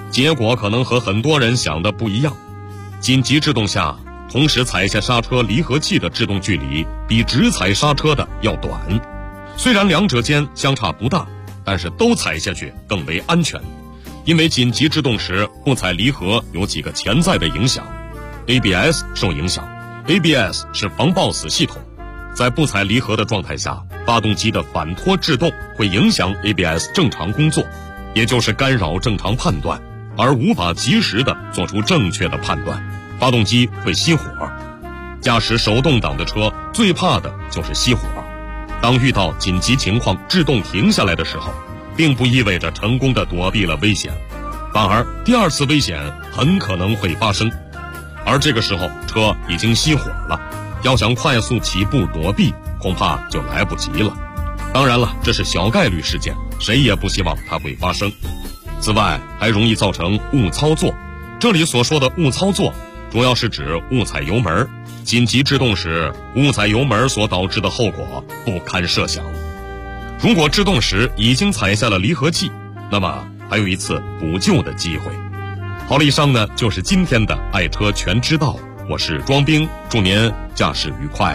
结果可能和很多人想的不一样。紧急制动下，同时踩下刹车离合器的制动距离比只踩刹车的要短。虽然两者间相差不大，但是都踩下去更为安全。因为紧急制动时不踩离合有几个潜在的影响。ABS 受影响。 ABS 是防抱死系统，在不踩离合的状态下，发动机的反拖制动会影响 ABS 正常工作，也就是干扰正常判断，而无法及时的做出正确的判断，发动机会熄火。驾驶手动挡的车最怕的就是熄火。当遇到紧急情况制动停下来的时候，并不意味着成功的躲避了危险，反而第二次危险很可能会发生。而这个时候车已经熄火了，要想快速起步躲避，恐怕就来不及了。当然了，这是小概率事件，谁也不希望它会发生。此外，还容易造成误操作。这里所说的误操作，主要是指误踩油门。紧急制动时误踩油门所导致的后果不堪设想。如果制动时已经踩下了离合器，那么还有一次补救的机会。好了，以上呢就是今天的爱车全知道，我是庄兵，祝您驾驶愉快。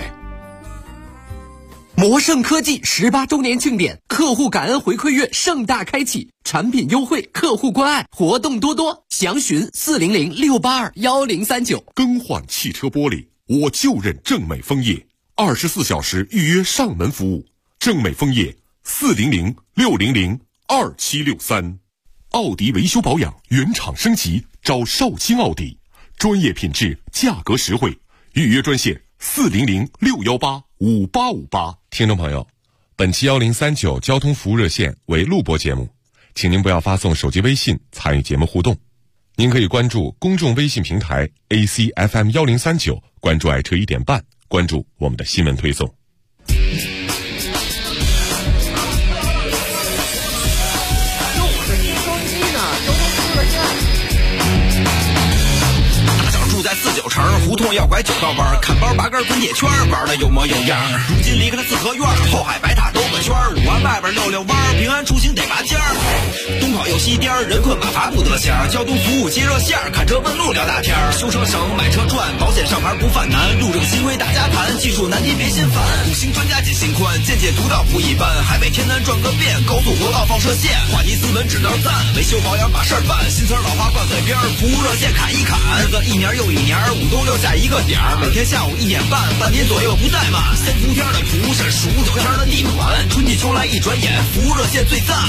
摩盛科技18周年庆典，客户感恩回馈月盛大开启，产品优惠，客户关爱，活动多多，详询400-682-1039。 更换汽车玻璃，我就认正美枫叶，24小时预约上门服务。正美枫叶400-600-2763。奥迪维修保养原厂升级，找绍兴奥迪，专业品质，价格实惠。预约专线400-618-5858。 听众朋友，本期1039交通服务热线为录播节目，请您不要发送手机微信参与节目互动。您可以关注公众微信平台 ACFM1039，关注爱车1点半，关注我们的新闻推送。 49城胡同要拐9道弯，看包拔根滚铁圈，玩的有模有样。如今离开了四合院，后海白塔兜个圈，5环外边溜溜弯，平安出行得拔尖儿。东跑又西颠，人困马乏不得闲。交通服务接热线，看车问路聊大天。修车省，买车赚，保险上牌不犯难。路政新规大家谈，技术难题别心烦。五星专家解心宽，见解独到不一般。海北天南转个遍，高速国道放射线。话题新闻指导赞，维修保养把事儿办。新词老话挂嘴边，服务热线砍一砍。日子一年又一年，5都留下一个点儿，每天下午1点半，半点左右不怠慢。先伏天的服务是数9天的地暖，春季秋来一转眼，服务热线最赞。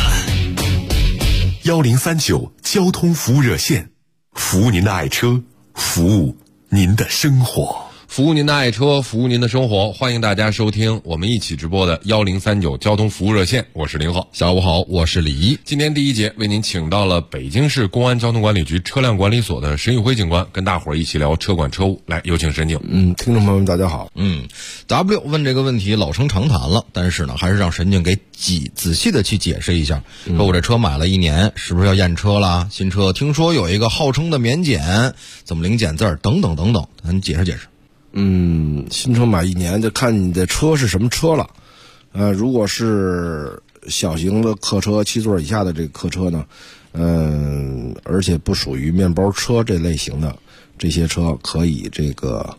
1039交通服务热线，服务您的爱车，服务您的生活。 服务您的爱车，服务您的生活，欢迎大家收听我们一起直播的1039交通服务热线，我是林浩。 下午好，我是李一。 今天第一节为您请到了北京市公安交通管理局车辆管理所的沈宇辉警官，跟大伙儿一起聊车管车务。来，有请沈警。 听众朋友们大家好。W 问这个问题老生常谈了，但是呢，还是让沈警给仔细的去解释一下。说我这车买了1年，是不是要验车啦？新车听说有一个号称的免检，怎么零检字等等等等，咱解释解释。 新车买1年就看你的车是什么车了。如果是小型的客车7座以下的这个客车呢，而且不属于面包车这类型的这些车，可以这个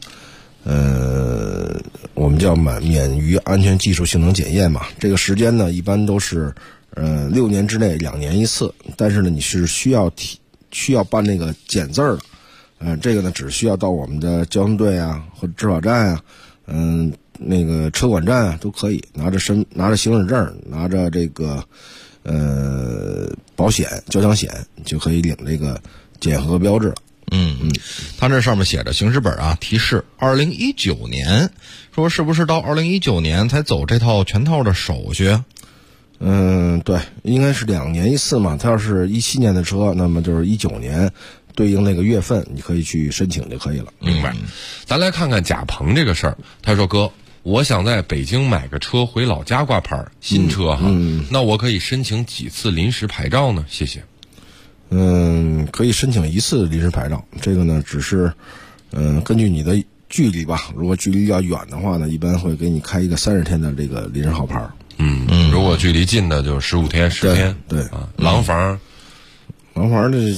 我们叫免于安全技术性能检验嘛。这个时间呢一般都是6年之内2年一次，但是呢你是需要办那个检字的。这个呢只需要到我们的交通队啊或者执法站啊，那个车管站啊都可以拿着行驶证，拿着这个保险交强险，就可以领这个检核标志了。 他这上面写着行驶本啊，提示2019年，说是不是到2019年才走这套全套的手续？ 对，应该是2年一次嘛。他要是17年的车，那么就是19年。对应那个月份你可以去申请就可以了。 明白。咱来看看贾鹏这个事儿。他说，哥，我想在北京买个车回老家挂牌，新车哈，那我可以申请几次临时牌照呢？谢谢。 可以申请1次临时牌照，这个呢只是根据你的距离吧，如果距离要远的话呢，一般会给你开一个30天的这个临时号牌。 如果距离近的就15天10天。 对啊，廊坊的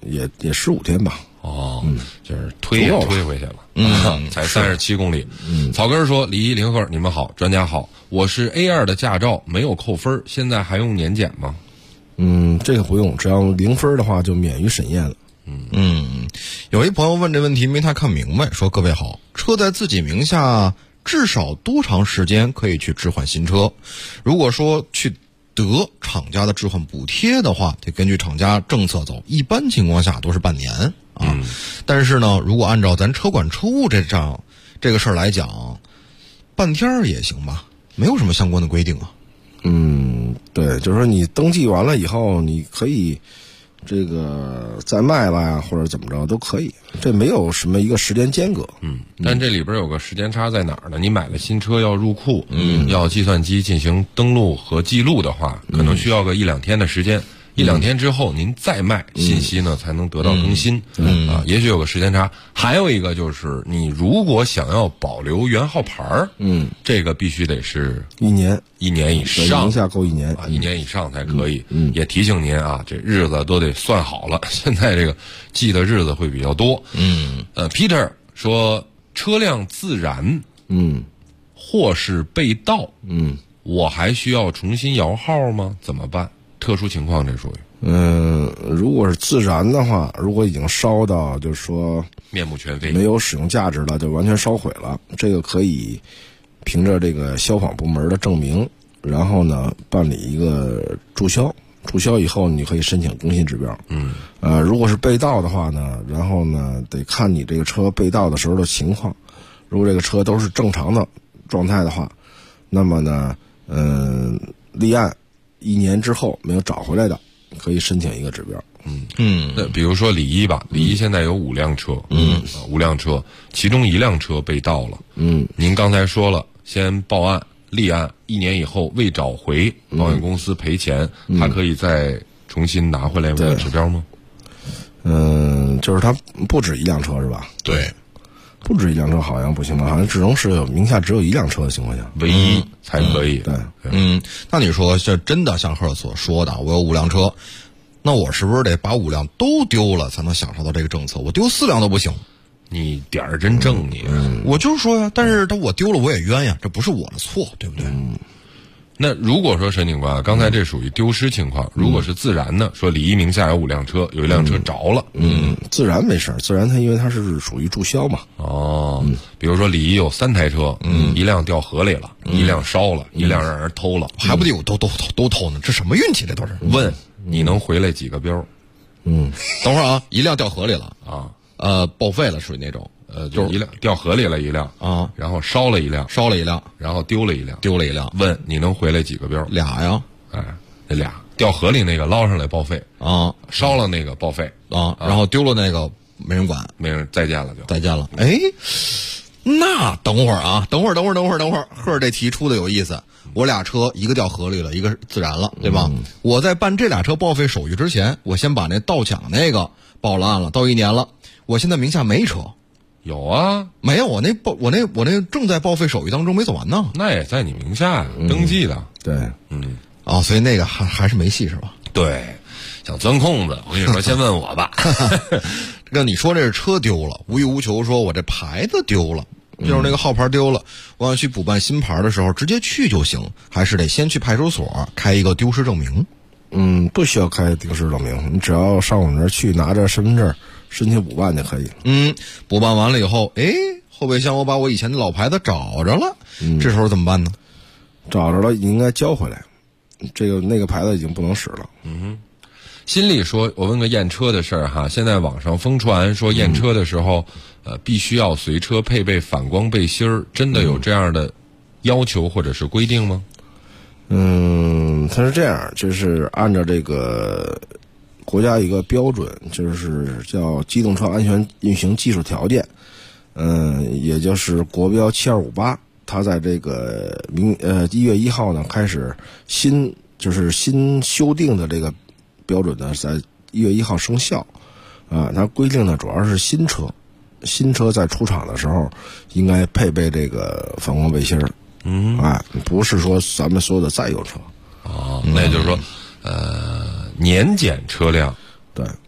也15天吧。 就是推也推回去了，才37公里。草根说：“李一林鹤，你们好，专家好，我是 A2 的驾照，没有扣分，现在还用年检吗？” 这个不用，只要0分的话就免于审验了。 有一朋友问这问题没太看明白，说：“各位好，车在自己名下至少多长时间可以去置换新车？如果说去得厂家的置换补贴的话，得根据厂家政策走，一般情况下都是半年啊。但是呢，如果按照咱车管车务这个事儿来讲，半天儿也行吧，没有什么相关的规定啊。 对，就是说你登记完了以后，你可以这个再卖了呀，或者怎么着都可以，这没有什么一个时间间隔。 但这里边有个时间差在哪儿呢？你买了新车要入库，要计算机进行登录和记录的话，可能需要个1-2天的时间。1-2天之后您再卖，信息呢才能得到更新。也许有个时间差。还有一个就是你如果想要保留原号牌儿，这个必须得是 1年以上， 名下够1年 1年以上才可以。也提醒您啊，这日子都得算好了，现在这个记的日子会比较多。Peter 说车辆自燃，或是被盗，我还需要重新摇号吗？怎么办？特殊情况这属于如果是自燃的话，如果已经烧到就是说面目全非， 没有使用价值了，就完全烧毁了，这个可以凭着这个消防部门的证明，然后呢办理一个注销以后，你可以申请更新指标。如果是被盗的话呢，然后呢得看你这个车被盗的时候的情况。如果这个车都是正常的状态的话，那么呢立案1年之后没有找回来的，可以申请一个指标。 那比如说李一吧，李一现在有5辆车，5辆车，其中1辆车被盗了。您刚才说了，先报案立案，1年以后未找回，保险公司赔钱，他可以再重新拿回来我的指标吗？ 就是他不止1辆车是吧？ 对， 不止1辆车好像不行吧？好像只能是名下只有1辆车的情况下， 唯一才可以。 对， 那你说这真的像赫所说的，我有5辆车，那我是不是得把5辆都丢了才能享受到这个政策？我丢4辆都不行？ 你点儿真正你， 我就是说呀，但是我丢了我也冤呀，这不是我的错，对不对？ 那如果说沈警官刚才这属于丢失情况，如果是自燃呢？说李一名下有5辆车，有1辆车着了， 自燃没事儿，自燃它因为它是属于注销嘛。 比如说李一有3台车，1辆掉河里了，1辆烧了1辆让人偷了， 还不得有都偷呢？这什么运气？这都是。 问你能回来几个标？ 等会儿啊，1辆掉河里了啊，报废了，属于那种。 就是1辆掉河里了1辆啊， 然后烧了1辆，然后丢了1辆，问你能回来几个标 ？2呀， 这俩掉河里那个捞上来报废啊， 烧了那个报废啊，然后丢了那个没人管， 没人再见了就再见了。那等会儿，赫这题出的有意思。我俩车一个掉河里了，一个自燃了，对吧？我在办这俩车报废手续之前，我先把那盗抢那个报了案了，到1年了，我现在名下没车。 有啊， 没有，我那正在报废手续当中没走完呢。 那也在你名下登记的。 对， 所以那个还是没戏是吧？ 对，想钻空子，我跟你说，先问我吧。 这个你说这是车丢了，无欲无求说我这牌子丢了，就是那个号牌丢了，我要去补办新牌的时候直接去就行，还是得先去派出所开一个丢失证明？ 不需要开丢失证明，你只要上我们这儿去拿着身份证申请补办就可以。 补办完了以后，后备箱我把我以前的老牌子找着了，这时候怎么办呢？ 找着了应该交回来，那个牌子已经不能使了。 新力说，我问个验车的事儿哈，现在网上疯传说验车的时候，必须要随车配备反光背心儿，真的有这样的要求或者是规定吗？ 它是这样，就是按照这个国家一个标准，就是叫机动车安全运行技术条件，也就是国标7258，它在这个1月1号呢开始新修订的这个标准呢，在1月1号生效。它规定呢主要是新车在出厂的时候应该配备这个反光背心儿。不是说咱们所有的在油车。 那也就是说，年检车辆， 对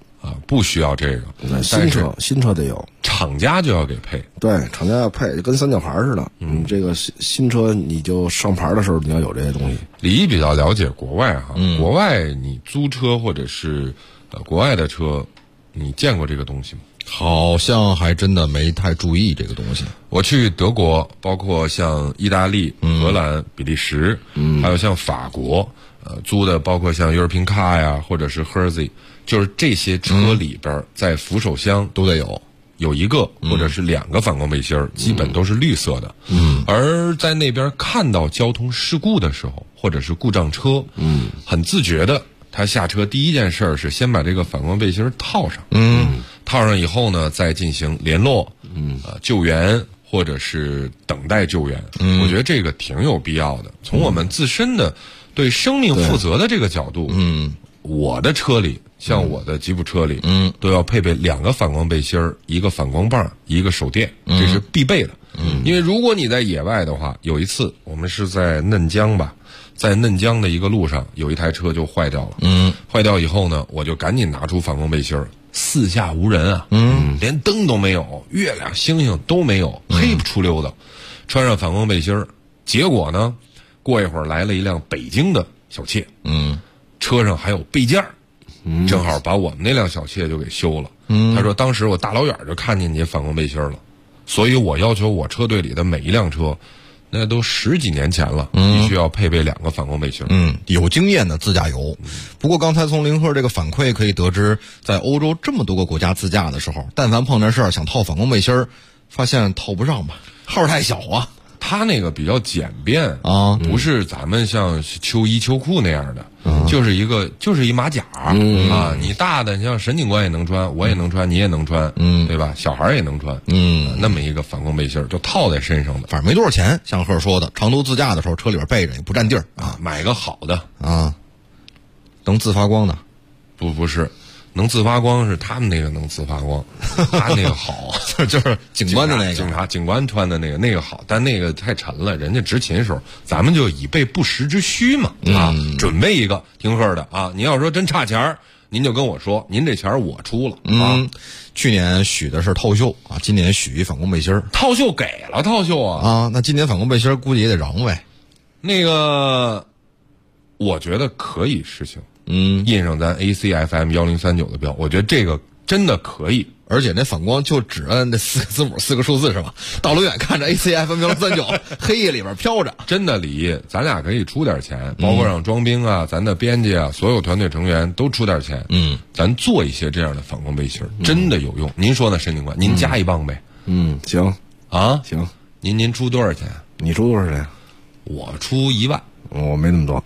不需要这个。 新车得有， 厂家就要给配。 对，厂家要配，就跟三角牌似的。这个新车你就上牌的时候你要有这些东西。 李毅比较了解国外哈，国外你租车或者是国外的车，你见过这个东西吗？ 好像还真的没太注意这个东西。 我去德国，包括像意大利、荷兰、比利时，还有像法国，租的包括像 European Car 呀，或者是 Hertz， 就是这些车里边在扶手箱都得有一个或者是两个反光背心儿，基本都是绿色的。而在那边看到交通事故的时候，或者是故障车，很自觉的，他下车第一件事是先把这个反光背心套上。套上以后呢，再进行联络，救援或者是等待救援。我觉得这个挺有必要的。从我们自身的对生命负责的这个角度，我的车里，像我的吉普车里，都要配备两个反光背心儿，一个反光棒，一个手电，这是必备的。因为如果你在野外的话，有一次我们是在嫩江吧，在嫩江的一个路上，有一台车就坏掉了。坏掉以后呢，我就赶紧拿出反光背心儿。四下无人啊，连灯都没有，月亮星星都没有，黑不出溜的，穿上反光背心儿，结果呢，过一会儿来了一辆北京的小切，车上还有备件儿，正好把我们那辆小切就给修了。他说当时我大老远就看见你反光背心儿了，所以我要求我车队里的每一辆车，那都10几年前了，必须要配备两个反光背心。 有经验的自驾游。不过刚才从林鹤这个反馈可以得知，在欧洲这么多个国家自驾的时候，但凡碰见事儿想套反光背心，发现套不上吧，号太小啊。 它那个比较简便啊，不是咱们像秋衣秋裤那样的，就是一马甲啊。你大的像沈警官也能穿，我也能穿，你也能穿，对吧？小孩也能穿，那么一个反光背心就套在身上的， 反正没多少钱。像鹤说的，长途自驾的时候车里边备着也不占地儿啊， 买个好的啊，能自发光的， 不是。能自发光是他们那个能自发光，他那个好， 就是警官的那个警官穿的那个好，但那个太沉了，人家执勤时候，咱们就以备不时之需嘛，准备一个听鹤的啊。你要说真差钱儿，您就跟我说，您这钱我出了啊。 去年许的是套袖啊，今年许一反光背心， 套袖给了套袖啊，那今年反光背心估计也得让呗。 那个，我觉得可以实行。印上咱 ACFM 1039的标，我觉得这个真的可以， 而且那反光就只按那4个字母4个数字是吧？大老远看着 ACFM 1039，黑夜里边飘着， 真的李，咱俩可以出点钱，包括让装兵啊、咱的编辑啊、所有团队成员都出点钱，咱做一些这样的反光背心，真的有用。您说呢，沈警官？您加一棒呗？ 行啊， 行。 您出多少钱？ 你出多少钱？ 我出1万。 我没那么多。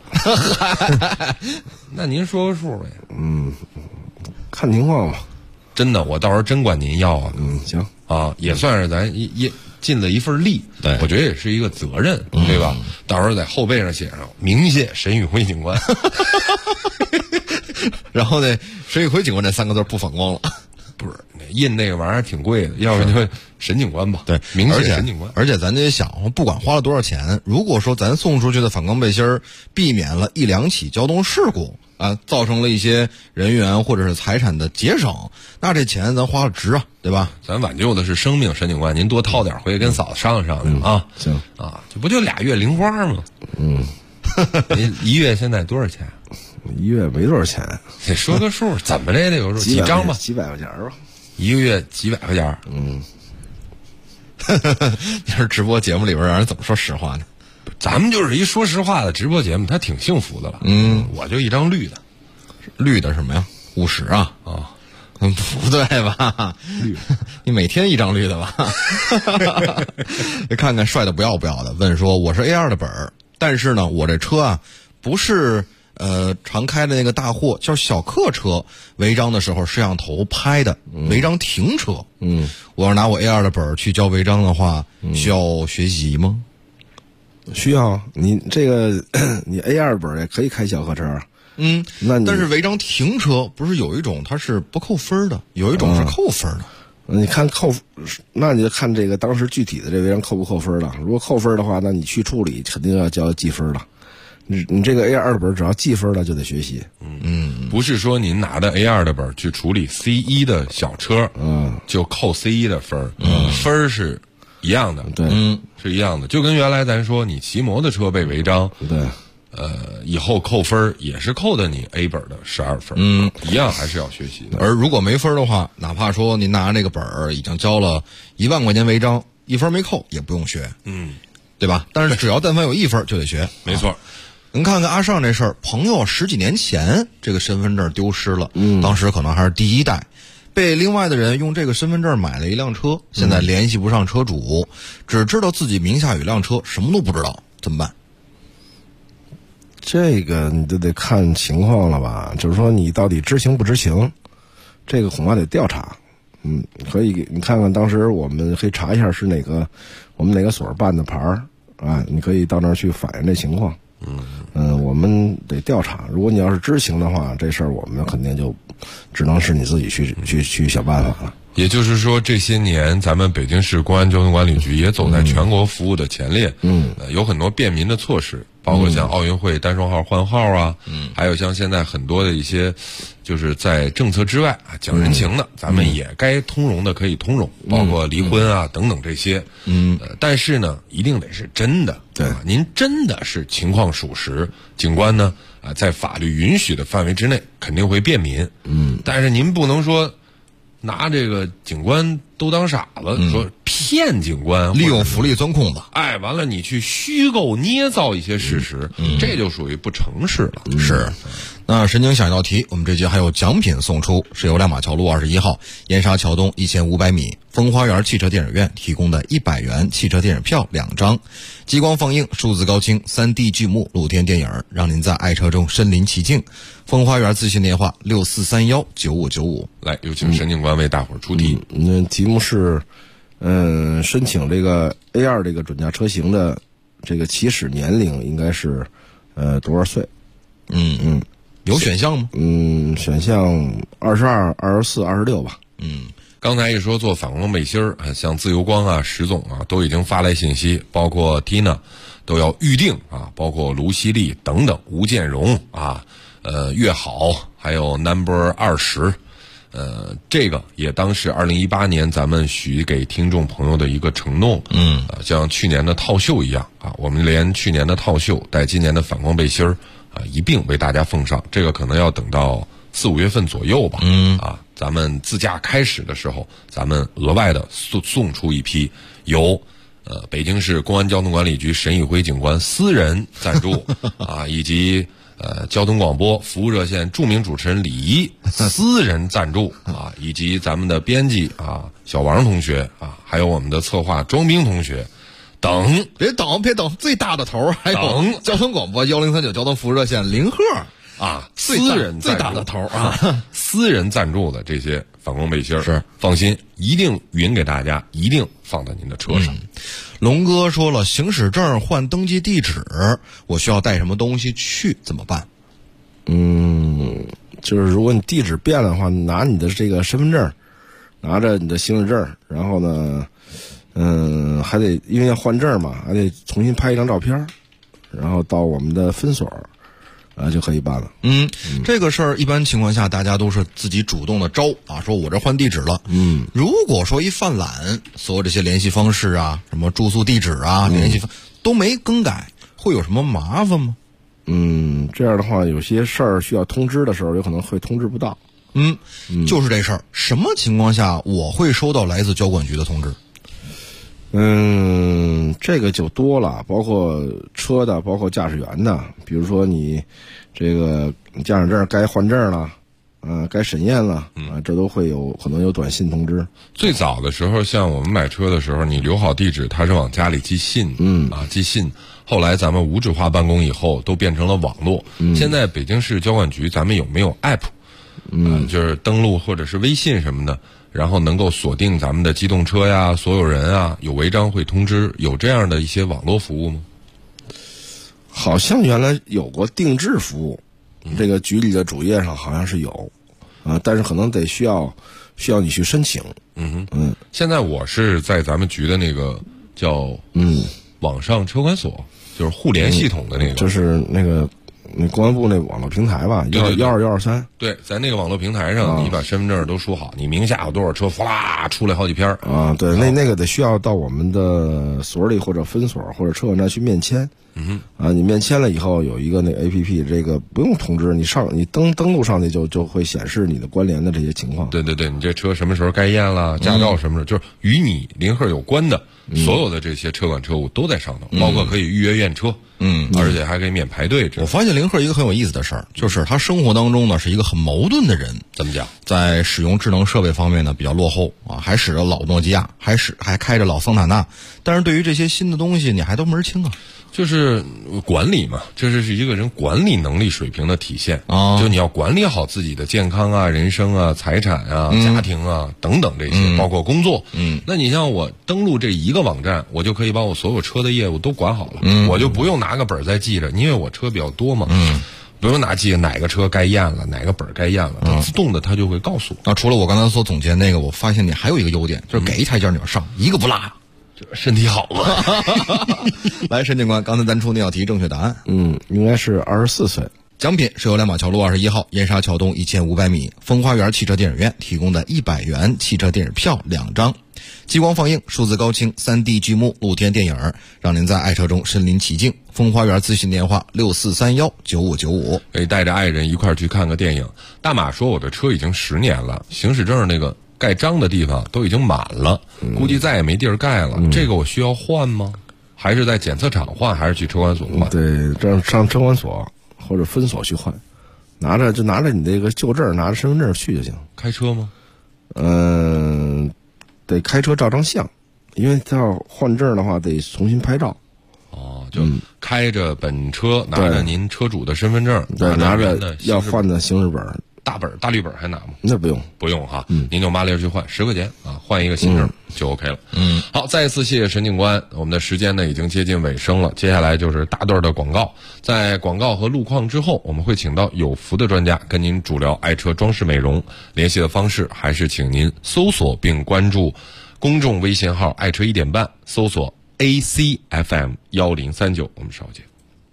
那您说个数呗。 看情况吧。 真的，我到时候真管您要啊。 行啊，也算是咱尽了一份力。对，我觉得也是一个责任，对吧？到时候在后背上写上“鸣谢沈宇辉警官”， 然后呢，沈宇辉警官这3个字不反光了。 不是，印那个玩意儿挺贵的，要不就沈警官吧。 对， 明显沈警官。 而且咱得想，不管花了多少钱，如果说咱送出去的反光背心避免了1、2起交通事故啊，造成了一些人员或者是财产的节省，那这钱咱花了值啊，对吧？ 咱挽救的是生命，沈警官，您多掏点回去跟嫂子商量商量啊。 行啊，这不就2月零花吗？您1月现在多少钱 ？1月没多少钱， 得说个数，怎么着得有数，几张吧， 几百块钱吧 ，1个月几百块钱。 你说直播节目里边让人怎么说实话呢？ 咱们就是一说实话的直播节目，他挺幸福的了。我就一张绿的， 绿的什么呀？50啊？不对吧？ 绿， 你每天一张绿的吧？看看帅的不要的，问说我是 A2 的本儿，但是呢，我这车啊不是常开的那个大货，叫小客车，违章的时候摄像头拍的，违章停车。我要拿我 A2 的本儿去交违章的话，需要学习吗？ 需要。你这个你 A2 本也可以开小客车。那你但是违章停车不是有一种它是不扣分的，有一种是扣分的。 你看那你就看这个当时具体的这违章扣不扣分了。如果扣分的话，那你去处理肯定要交记分了。 你这个 A2 的本只要记分了就得学习。 不是说您拿的 A2 的本去处理 C1 的小车，就扣 C1 的分儿，分儿是一样的， 对， 是一样的，就跟原来咱说你骑摩托车被违章， 对， 以后扣分儿也是扣的你 A 本的12分，一样还是要学习的。 而如果没分的话，哪怕说您拿这个本儿已经交了1万块钱违章，1分没扣也不用学，对吧？但是只要但凡有1分就得学， 没错。 您看看阿尚这事儿，朋友10几年前这个身份证丢失了，当时可能还是第一代，被另外的人用这个身份证买了一辆车，现在联系不上车主，只知道自己名下有辆车，什么都不知道，怎么办？ 这个你就得看情况了吧，就是说你到底知情不知情，这个恐怕得调查。可以你看看当时我们可以查一下是我们哪个所办的牌儿啊，你可以到那儿去反映这情况。我们得调查。如果你要是知情的话，这事儿我们肯定就只能是你自己去想办法了。 也就是说，这些年咱们北京市公安交通管理局也走在全国服务的前列，有很多便民的措施，包括像奥运会单双号换号啊，还有像现在很多的一些，就是在政策之外啊讲人情的，咱们也该通融的可以通融，包括离婚啊等等这些，但是呢，一定得是真的， 对， 您真的是情况属实，警官呢在法律允许的范围之内肯定会便民，但是您不能说拿这个警官都当傻子，说骗警官， 利用福利钻空子， 完了你去虚构捏造一些事实，这就属于不诚实了。 是。那神经想一道题，我们这节还有奖品送出，是由亮马桥路21号燕莎桥东1500米风花园汽车电影院提供的100元汽车电影票2张，激光放映、数字高清、3D 剧目露天电影，让您在爱车中身临其境。风花园咨询电话64319595。 来，有请沈警官为大伙儿出题。 题目是，申请这个 A2 这个准驾车型的这个起始年龄应该是多少岁？ 有选项吗？ 选项22、24、26吧。 刚才一说做反光背心儿，像自由光啊、石总啊都已经发来信息，包括 Tina 都要预定啊，包括卢锡丽等等，吴建荣啊，越好，还有 Number 20，这个也当是2018年咱们许给听众朋友的一个承诺。像去年的套袖一样啊，我们连去年的套袖带今年的反光背心儿啊一并为大家奉上，这个可能要等到4、5月份左右吧。咱们自驾开始的时候，咱们额外的送出一批由北京市公安交通管理局沈宇辉警官私人赞助啊，以及交通广播服务热线著名主持人李怡私人赞助啊，以及咱们的编辑啊小王同学啊，还有我们的策划庄兵同学等。 别等，最大的头还有交通广播1039交通服务热线林鹤啊， 最大的头啊， 私人赞助的这些反光背心是放心，一定匀给大家，一定放在您的车上。 龙哥说了，行驶证换登记地址，我需要带什么东西去？怎么办？ 就是如果你地址变了的话，拿你的这个身份证，拿着你的行驶证，然后呢，还得因为要换证嘛，还得重新拍一张照片，然后到我们的分所。就可以办了。 这个事儿一般情况下大家都是自己主动的招啊，说我这换地址了。如果说一犯懒，所有这些联系方式啊，什么住宿地址啊，联系都没更改，会有什么麻烦吗？ 这样的话，有些事儿需要通知的时候，有可能会通知不到。 就是这事儿，什么情况下我会收到来自交管局的通知？ 这个就多了，包括车的，包括驾驶员的。比如说你这个驾驶证该换证了，该审验了，这都会可能有短信通知。 最早的时候，像我们买车的时候，你留好地址，他是往家里寄信，寄信。后来咱们无纸化办公以后，都变成了网络。现在北京市交管局，咱们有没有 app？就是登录或者是微信什么的。然后能够锁定咱们的机动车呀，所有人啊，有违章会通知，有这样的一些网络服务吗？ 好像原来有过定制服务，这个局里的主页上好像是有，但是可能得需要你去申请。 现在我是在咱们局的那个叫网上车管所， 就是互联系统的那个， 就是那公安部那网络平台吧，12123。 对，在那个网络平台上，你把身份证都输好，你名下有多少车，哗啦出来好几篇啊。对，那个得需要到我们的所里或者分所或者车管站去面签。你面签了以后有一个那 APP， 这个不用通知，你登录上去就会显示你的关联的这些情况。 对，你这车什么时候该验了，驾照什么时候，就是与你林鹤有关的所有的这些车管车务都在上头，包括可以预约验车，而且还可以免排队。 我发现林鹤一个很有意思的事儿，就是他生活当中呢是一个很矛盾的人。 怎么讲？ 在使用智能设备方面呢比较落后啊，还使着老诺基亚，还开着老桑塔纳，但是对于这些新的东西你还都门儿清啊。 就是管理嘛，这是一个人管理能力水平的体现啊。就你要管理好自己的健康啊、人生啊、财产啊、家庭啊等等这些，包括工作。那你像我登录这一个网站，我就可以把我所有车的业务都管好了，我就不用拿个本再记着，因为我车比较多嘛。不用拿记哪个车该验了，哪个本该验了，它自动的它就会告诉我。 除了我刚才所总结那个，我发现你还有一个优点，就是给一台阶你要上，一个不落。 身体好了。 来，申警官，刚才咱出那道题正确答案， 应该是24岁。 奖品是由亮马桥路21号燕莎桥东1500米风花园汽车电影院提供的100元汽车电影票2张，激光放映、数字高清、3D 剧目露天电影，让您在爱车中身临其境。风花园咨询电话64319595， 可以带着爱人一块儿去看个电影。大马说我的车已经10年了，行驶证那个盖章的地方都已经满了，估计再也没地儿盖了。这个我需要换吗？还是在检测厂换，还是去车管所换？ 对，这样上车管所或者分所去换，拿着你这个旧证，拿着身份证去就行。 开车吗？ 得开车照张相，因为他要换证的话得重新拍照。 就开着本车，拿着您车主的身份证， 对，拿着要换的行驶本。 大绿本还拿吗？ 那不用， 不用哈。您就麻利去换10块钱啊，换一个新证就 OK 了。好，再一次谢谢沈警官。我们的时间呢已经接近尾声了，接下来就是大段的广告。在广告和路况之后，我们会请到有福的专家跟您主聊爱车装饰美容。联系的方式还是请您搜索并关注公众微信号“爱车1点半”，搜索 ACFM 1039。我们稍见。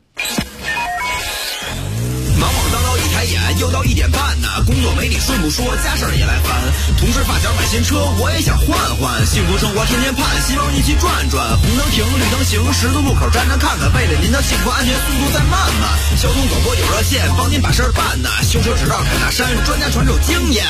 忙忙叨叨一抬眼，又到1点半呢。工作没你顺不说，家事儿也来烦。同事发小买新车，我也想换换。幸福生活天天盼，希望一起转转。红灯停，绿灯行，十字路口站站看看。为了您的幸福安全，速度再慢慢。交通广播有热线，帮您把事儿办呢。修车只绕开大山，专家传授经验。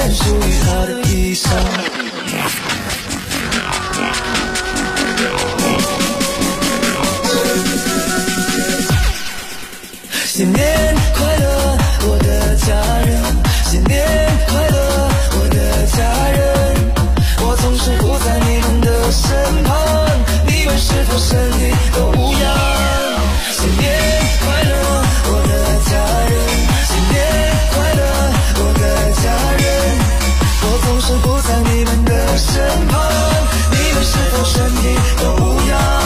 件属于他的衣裳。新年快乐，我的家人，新年快乐，我的家人，我总是不在你们的身旁，你们是否身体都无恙？新年快乐，我的家人，新年快乐，我的家人，我总是不在你们的身旁，你们是否身体都无恙？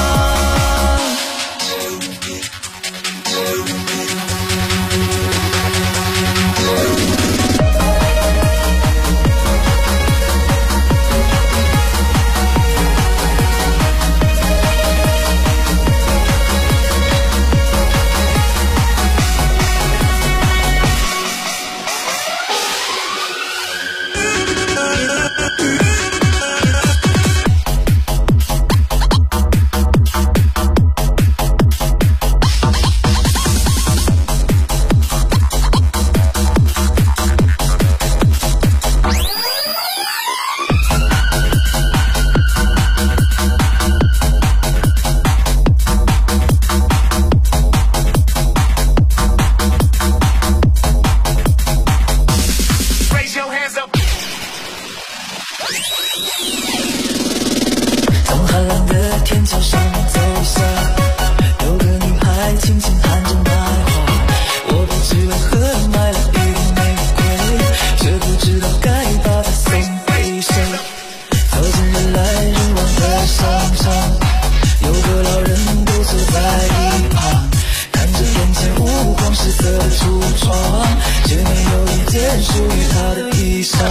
从寒冷的天桥上走下，有个女孩轻轻喊着卖花，我不知为何买了一朵玫瑰，却不知道该把它送给谁。走进人来人往的商场，有个老人独坐在一旁，看着眼前五光十色的橱窗，却没有一件属于他的衣裳。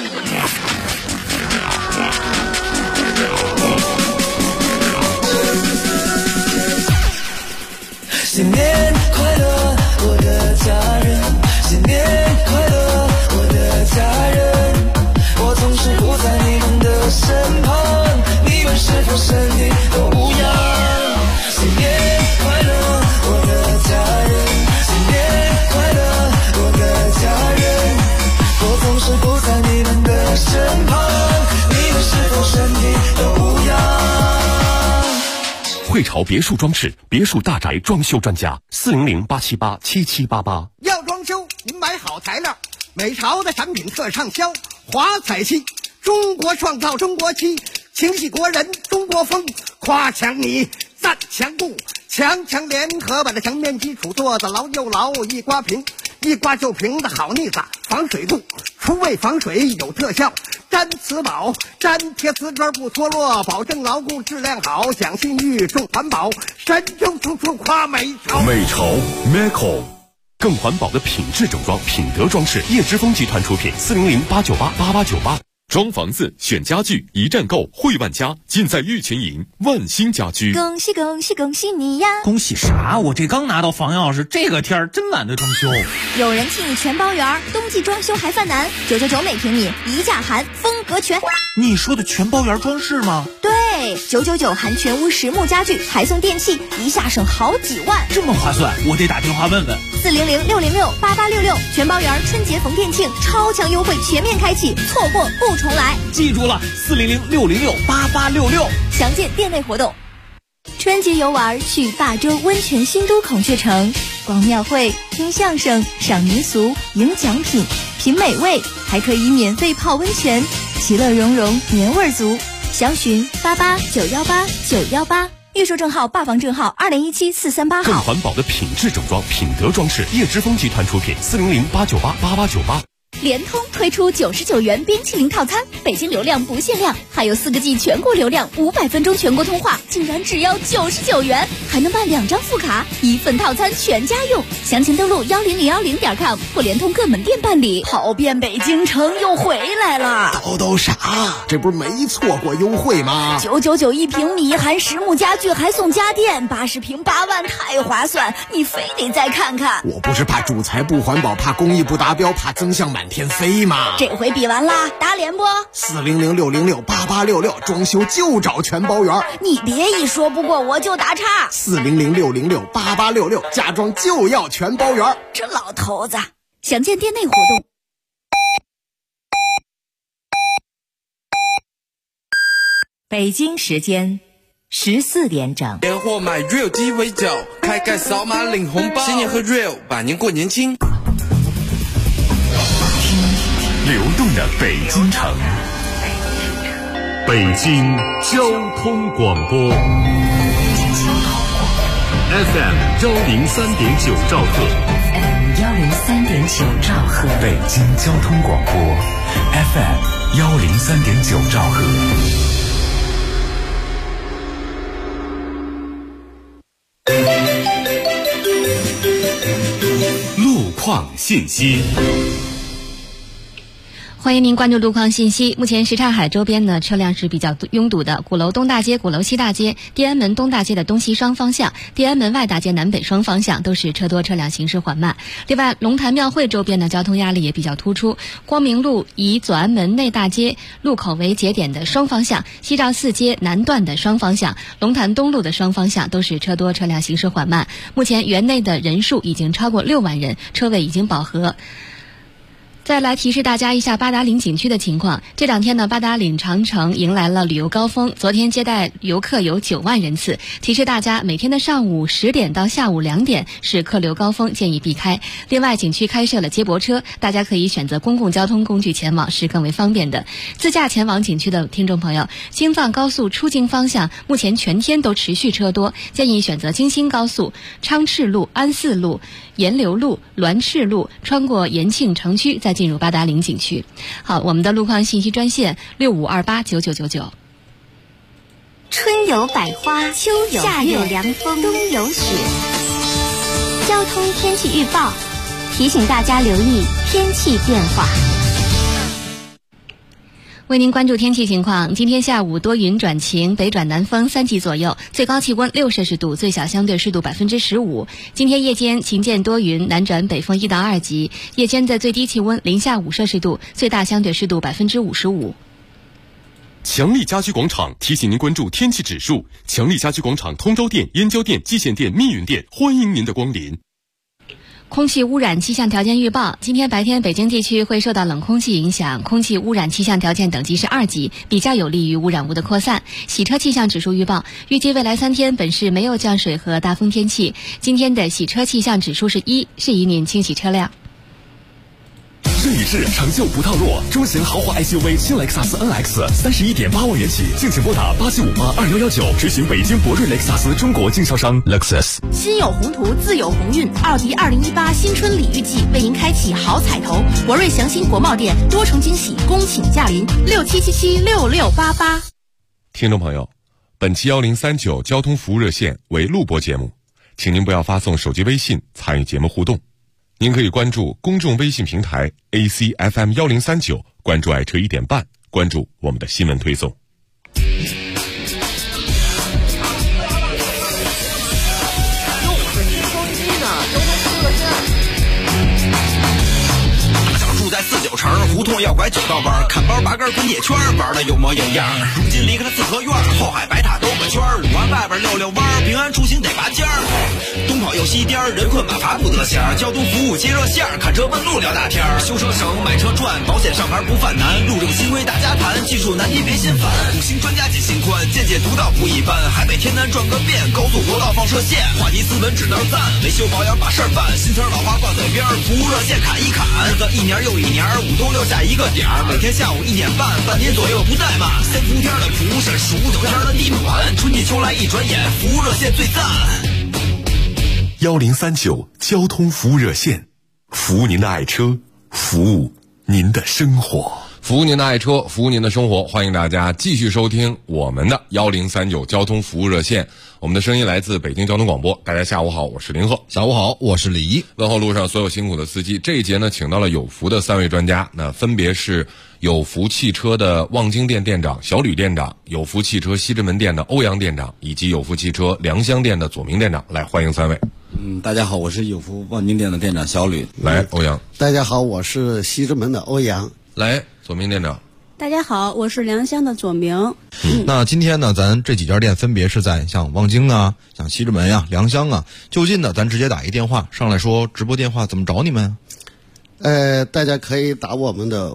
新年快乐，我的家人，新年快乐，我的家人，我总是不在你们的身旁，你们是否身体都无恙？新年快乐，我的家人，新年快乐，我的家人，我总是不在你们的身旁，你们是否身体都无恙？ 汇潮别墅装饰别墅大宅装修专家400-878-7788。 要装修您买好材料，美潮的产品特畅销，华彩漆，中国创造中国漆，情系国人中国风，夸强你赞强固，强强联合把这墙面基础做得牢又牢，一刮平一刮就平的好腻子，防水度除味防水有特效，粘瓷宝粘贴瓷砖不脱落，保证牢固质量好，讲信誉重环保，神州处处夸美潮。 美潮 Meco 更环保的品质整装，品德装饰，叶之峰集团出品，400-898-8898。装房子选家具一站购，汇万家尽在玉泉营万兴家居。 恭喜恭喜恭喜你呀！ 恭喜啥？我这刚拿到房钥匙，这个天儿真懒得装修。 有人替你全包圆，冬季装修还犯难，999每平米，一价含，风格全。 你说的全包圆装饰吗？ 对，999含全屋实木家具，还送电器，一下省好几万， 这么划算，我得打电话问问。 400-606-8866，全包圆春节逢店庆，超强优惠全面开启，错过不重来。 记住了，400-606-8866， 详见店内活动。春节游玩去霸州温泉新都孔雀城，逛庙会，听相声，赏民俗，赢奖品，品美味，还可以免费泡温泉，其乐融融，年味足。详询88918918，预售证号霸房证号2017-438号。 更环保的品质整装，品德装饰，叶之峰集团出品，400-898-8898。 联通推出99元冰淇淋套餐，北京流量不限量，还有4个G 全国流量，500分钟全国通话，竟然只要99元，还能办2张副卡，1份套餐全家用。详情登录10010.com或联通各门店办理。跑遍北京城又回来了， 都傻，这不是没错过优惠吗 ？999一平米，含实木家具还送家电，80平8万，太划算，你非得再看看。 我不是怕主材不环保，怕工艺不达标，怕增项满天飞吗？ 这回比完啦，打脸不 ？400-606-8866，装修就找全包圆。 你别一说不过我就打岔。 400-606-8866，家装就要全包圆。 这老头子，详见店内活动。 北京时间14点整。 年货买 Real 鸡尾酒，开盖扫码领红包，新年和 Real 百年过年轻。 流动的北京城，北京交通广播 FM 103.9兆赫 103.9兆赫， 北京交通广播 FM 103.9兆赫。路况信息。 欢迎您关注路况信息。目前什刹海周边呢，车辆是比较拥堵的。鼓楼东大街、鼓楼西大街、地安门东大街的东西双方向、地安门外大街南北双方向都是车多，车辆行驶缓慢。另外，龙潭庙会周边呢，交通压力也比较突出。光明路以左安门内大街路口为节点的双方向，西照寺街南段的双方向，龙潭东路的双方向都是车多，车辆行驶缓慢。目前园内的人数已经超过6万人，车位已经饱和。再来提示大家一下八达岭景区的情况。这两天呢，八达岭长城迎来了旅游高峰，昨天接待游客有9万人次。提示大家，每天的上午10点到下午2点是客流高峰，建议避开。另外，景区开设了接驳车，大家可以选择公共交通工具前往，是更为方便的。自驾前往景区的听众朋友，京藏高速出京方向目前全天都持续车多，建议选择京新高速、昌赤路、安寺路、沿流路、栾赤路，穿过延庆城区，再进入八达岭景区。好，我们的路况信息专线65289999。 春有百花，秋有夏有凉风，冬有雪。交通天气预报提醒大家留意天气变化。 为您关注天气情况，今天下午多云转晴，北转南风3级左右，最高气温6摄氏度，最小相对湿度15%。今天夜间晴间多云，南转北风1到2级，夜间的最低气温零下5摄氏度，最大相对湿度55%。 强力家居广场提醒您关注天气指数。强力家居广场通州店、燕郊店、蓟县店、密云店，欢迎您的光临。 空气污染气象条件预报，今天白天北京地区会受到冷空气影响，空气污染气象条件等级是2级，比较有利于污染物的扩散。洗车气象指数预报，预计未来3天本市没有降水和大风天气。今天的洗车气象指数是1，适宜您清洗车辆。 任意制长袖不套路，中型豪华 SUV 新雷克萨斯 NX 31.8万元起，敬请拨打87582119，执行北京博瑞雷克萨斯中国经销商 Lexus。 心有宏图，自有鸿运。奥迪2018新春礼遇季为您开启好彩头，博瑞祥鑫国贸店多重惊喜恭请驾临，67776688。 听众朋友，本期1039交通服务热线为录播节目，请您不要发送手机微信参与节目互动。您可以关注公众微信平台 ACFM 1039，关注爱车1点半，关注我们的新闻推送。 在49城胡同要拐9道弯，看包拔根滚铁圈，玩的有模有样。如今离开了四合院，后海白塔兜个圈，5环外边溜弯，平安出行得拔尖儿。东跑右西颠，人困马乏不得闲。交通服务接热线，看车问路聊大天。修车省，买车赚，保险上牌不犯难。路政新规大家谈，技术难题别心烦。5星专家解心宽，见解独到不一般。海北天南转个遍，高速国道放射线。话题斯文只能赞，维修保养把事儿办。新词老话挂嘴边，服务热线砍一砍。日子一年又一年，5都留下一个点儿，每天下午1点半，半年左右不怠慢。3伏天的蒲是数9天的地暖，春季秋来一转眼，服务热线最赞。 1039交通服务热线，服务您的爱车，服务您的生活。 服务您的爱车，服务您的生活，欢迎大家继续收听我们的1039交通服务热线。我们的声音来自北京交通广播。大家下午好，我是林鹤。 下午好，我是李怡。 问候路上所有辛苦的司机。这一节呢，请到了有福的3位专家，那分别是有福汽车的望京店店长小吕店长，有福汽车西直门店的欧阳店长，以及有福汽车良乡店的左明店长。来，欢迎3位。 大家好，我是有福望京店的店长小吕。 来，欧阳。 大家好，我是西直门的欧阳。 来，左明店长。 大家好，我是良乡的左明。 那今天呢，咱这几家店分别是在像望京啊、像西直门呀、良乡啊。就近的，咱直接打一电话上来说直播电话怎么找你们啊？ 大家可以打我们的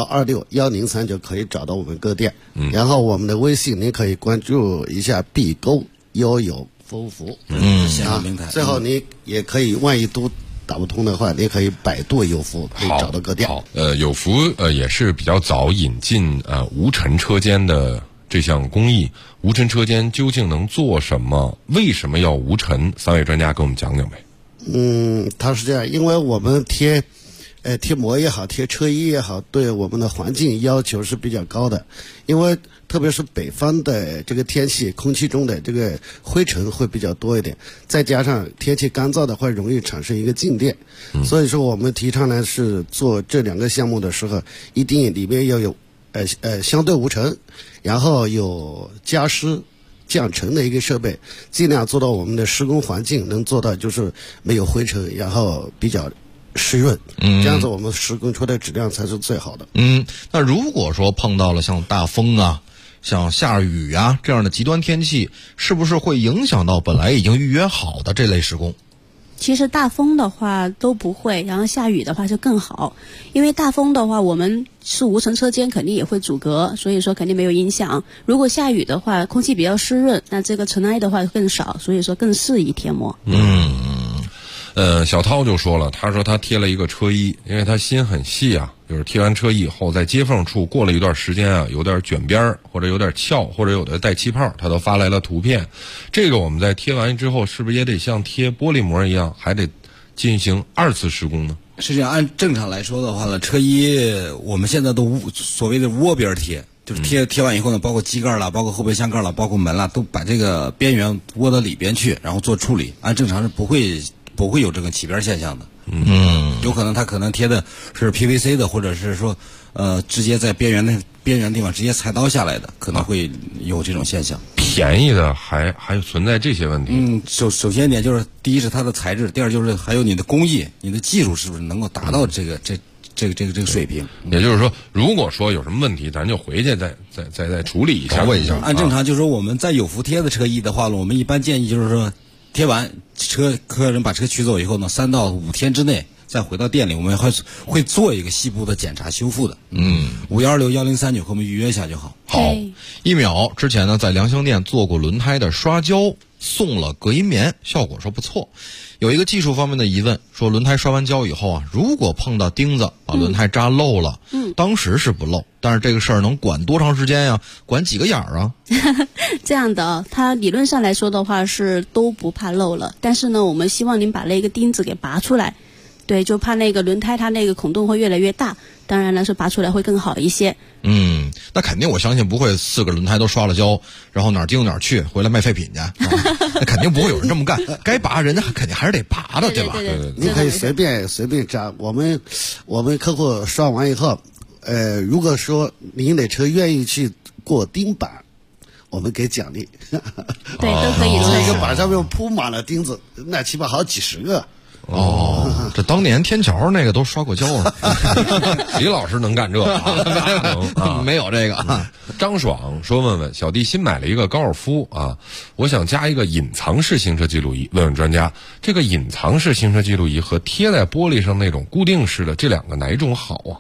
5126-103就可以找到我们各店。然后我们的微信您可以关注一下必购悠游服务服。 线上平台。 最后你也可以，万一都打不通的话，你可以百度有福，可以找到各店。 好，有福也是比较早引进无尘车间的这项工艺。无尘车间究竟能做什么？为什么要无尘？三位专家给我们讲讲呗。 它是这样，因为我们贴膜也好，贴车衣也好，对我们的环境要求是比较高的。因为特别是北方的这个天气，空气中的这个灰尘会比较多一点，再加上天气干燥的话，容易产生一个静电。所以说我们提倡呢是做这两个项目的时候，一定里面要有相对无尘，然后有加湿降尘的一个设备，尽量做到我们的施工环境能做到就是没有灰尘，然后比较湿润，这样子我们施工出的质量才是最好的。 那如果说碰到了像大风啊、像下雨啊这样的极端天气，是不是会影响到本来已经预约好的这类施工？ 其实大风的话都不会，然后下雨的话就更好。因为大风的话，我们是无尘车间，肯定也会阻隔，所以说肯定没有影响。如果下雨的话，空气比较湿润，那这个尘埃的话更少，所以说更适宜贴膜。 小涛就说了，他说他贴了一个车衣，因为他心很细啊，就是贴完车衣以后，在接缝处过了一段时间啊，有点卷边或者有点翘，或者有的带气泡，他都发来了图片。这个我们在贴完之后，是不是也得像贴玻璃膜一样，还得进行2次施工呢？ 实际上按正常来说的话呢，车衣我们现在都所谓的窝边贴，就是贴完以后呢，包括机盖啦，包括后备箱盖啦，包括门啦，都把这个边缘窝到里边去，然后做处理。按正常是不会有这个起边现象的。有可能它可能贴的是 PVC 的，或者是说直接在边缘地方直接裁刀下来的，可能会有这种现象。 便宜的还存在这些问题。 首先一点就是，第一是它的材质，第二就是还有你的工艺，你的技术是不是能够达到这个水平。 也就是说，如果说有什么问题，咱就回去再处理一下， 问一下。 按正常就是说，我们在有福贴的车衣的话呢，我们一般建议就是说，贴完客人把车取走以后呢，3到5天之内再回到店里，我们会做一个细部的检查修复的。5126-103和我们预约一下就好。 好，1秒之前呢，在良乡店做过轮胎的刷胶，送了隔音棉，效果说不错。有一个技术方面的疑问，说轮胎刷完胶以后啊，如果碰到钉子把轮胎扎漏了，当时是不漏，但是这个事儿能管多长时间呀？管几个眼儿啊？ 这样的，它理论上来说的话是都不怕漏了，但是呢，我们希望您把那个钉子给拔出来。对，就怕那个轮胎它那个孔洞会越来越大，当然了是拔出来会更好一些。 那肯定我相信不会4个轮胎都刷了胶，然后哪儿钉哪儿去，回来卖废品去，那肯定不会有人这么干。该拔人家肯定还是得拔的，对吧？ 对， 你可以随便扎。我们客户刷完以后，如果说您的车愿意去过钉板，我们给奖励。 对，都可以。 这个板上面铺满了钉子，那起码好几10个。 这当年天桥那个都刷过胶了。 李老师能干这个没有这个。 张爽说，问问小弟新买了一个高尔夫啊，我想加一个隐藏式行车记录仪，问问专家，这个隐藏式行车记录仪和贴在玻璃上那种固定式的，这两个哪一种好啊？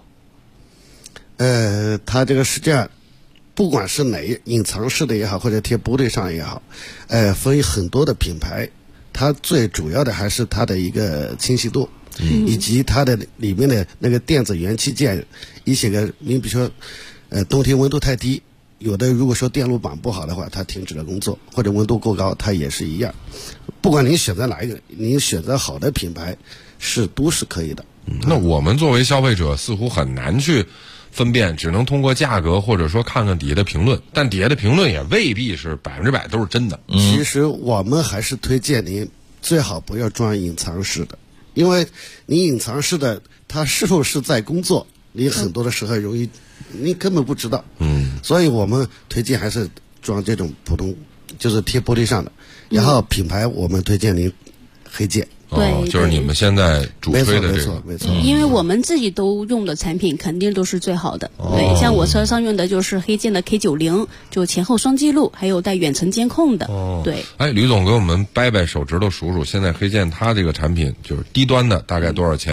它这个是这样，不管是哪隐藏式的也好，或者贴玻璃上也好，分很多的品牌。它最主要的还是它的一个清晰度，以及它的里面的那个电子元器件，一些个，你比如说，冬天温度太低，有的如果说电路板不好的话，它停止了工作，或者温度过高，它也是一样。不管您选择哪一个，您选择好的品牌都是可以的。 那我们作为消费者似乎很难去分辨，只能通过价格或者说看看底下的评论，但底下的评论也未必是100%都是真的。 其实我们还是推荐您最好不要装隐藏式的，因为你隐藏式的它是否是在工作，你很多的时候容易你根本不知道。所以我们推荐还是装这种普通，就是贴玻璃上的。然后品牌我们推荐您黑键。 对， 就是你们现在主推的这个， 没错。 因为我们自己都用的产品肯定都是最好的。对，像我车上用的就是黑键的 K90，就前后双记录，还有带远程监控的。对。 吕总给我们掰手指头数数，现在黑键它这个产品就是低端的大概多少钱？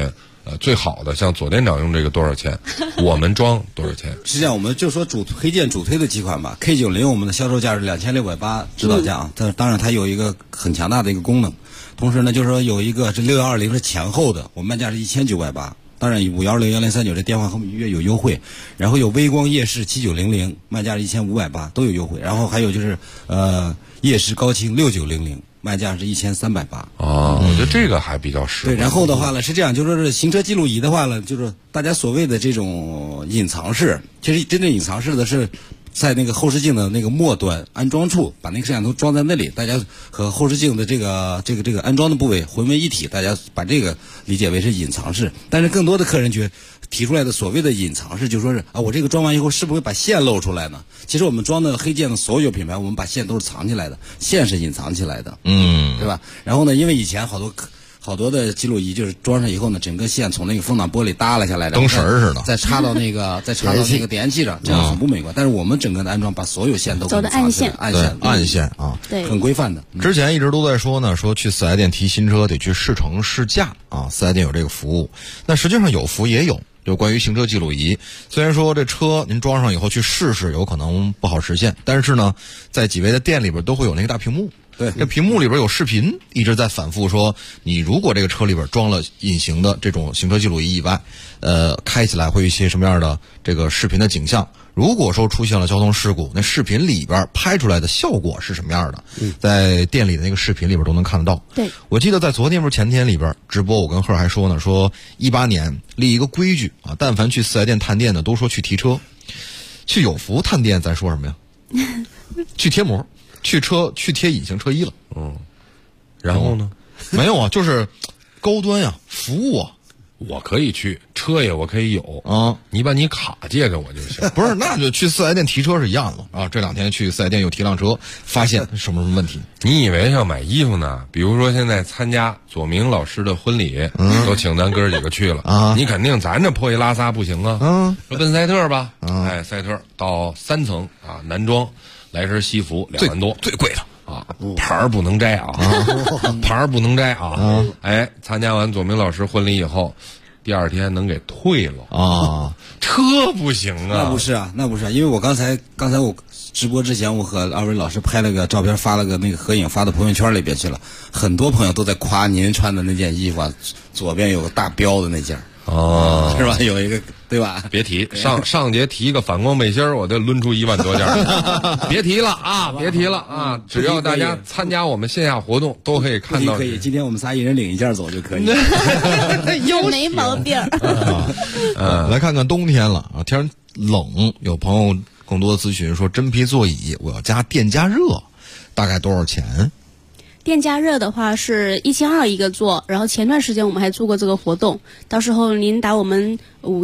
最好的像左店长用这个多少钱，我们装多少钱？ 实际上我们就说推荐主推的几款吧。K90我们的销售价是2680指导价啊，当然它有一个很强大的一个功能，同时呢就是说有一个是620是前后的，我们卖价是1980。当然5101039这电话和预约有优惠，然后有微光夜视7900卖价是1580都有优惠，然后还有就是夜视高清6900卖价是1380。 哦，我觉得这个还比较实惠。 对，然后的话呢是这样，就是说行车记录仪的话呢，就是大家所谓的这种隐藏式，其实真正隐藏式的是在那个后视镜的那个末端安装处，把那个摄像头装在那里，大家和后视镜的这个安装的部位混为一体，大家把这个理解为是隐藏式。但是更多的客人提出来的所谓的隐藏式，就说是啊，我这个装完以后是不是会把线露出来呢？其实我们装的黑键的所有品牌，我们把线都是藏起来的，线是隐藏起来的，对吧？然后呢，因为以前好多的记录仪就是装上以后呢，整个线从那个风挡玻璃耷拉下来， 灯绳似的， 再插到那个点烟器上，这样很不美观。但是我们整个的安装把所有线都走的暗线啊， 对， 很规范的。 之前一直都在说呢，说去四 S 店提新车得去试乘试驾啊，四 S 店有这个服务。那实际上有服务也有，就关于行车记录仪。虽然说这车您装上以后去试试有可能不好实现，但是呢，在几位的店里边都会有那个大屏幕。 对， 这屏幕里边有视频，一直在反复说，你如果这个车里边装了隐形的这种行车记录仪以外，开起来会有一些什么样的这个视频的景象？如果说出现了交通事故，那视频里边拍出来的效果是什么样的？在店里的那个视频里边都能看得到。 对， 我记得在昨天不是前天里边直播，我跟贺还说呢，说18年立一个规矩啊，但凡去四 S 店探店的都说去提车，去有福探店咱说什么呀？去贴膜。去贴隐形车衣了， 然后呢？ 没有啊，就是高端呀，服务啊， 我可以去，车也我可以有啊，你把你卡借给我就行。 不是，那就去四 S 店提车是一样的啊。这2天去四 S 店又提辆车，发现什么问题？ 你以为要买衣服呢？比如说现在参加左明老师的婚礼，都请咱哥几个去了啊，你肯定咱这破衣拉撒不行啊，说奔赛特吧，赛特到3层啊，男装。来身西服2万多， 最贵的啊，牌儿不能摘啊，牌儿不能摘啊。哎，参加完左明老师婚礼以后，第2天能给退了啊，车不行啊。 那不是啊，因为我刚才我直播之前，我和2位老师拍了个照片，发了个那个合影，发到朋友圈里边去了。很多朋友都在夸您穿的那件衣服啊，左边有个大标的那件。 哦， 是吧？有一个对吧？ 别提上节提一个反光背心我得抡出1万多件别提了啊！别提了啊！只要大家参加我们线下活动，都可以看到。 可以，今天我们仨一人领1件走就可以。 没毛病。 来看看冬天了啊，天冷，有朋友更多的咨询说，真皮座椅我要加电加热，大概多少钱？ 电加热的话是1200一个座，然后前段时间我们还做过这个活动，到时候您打我们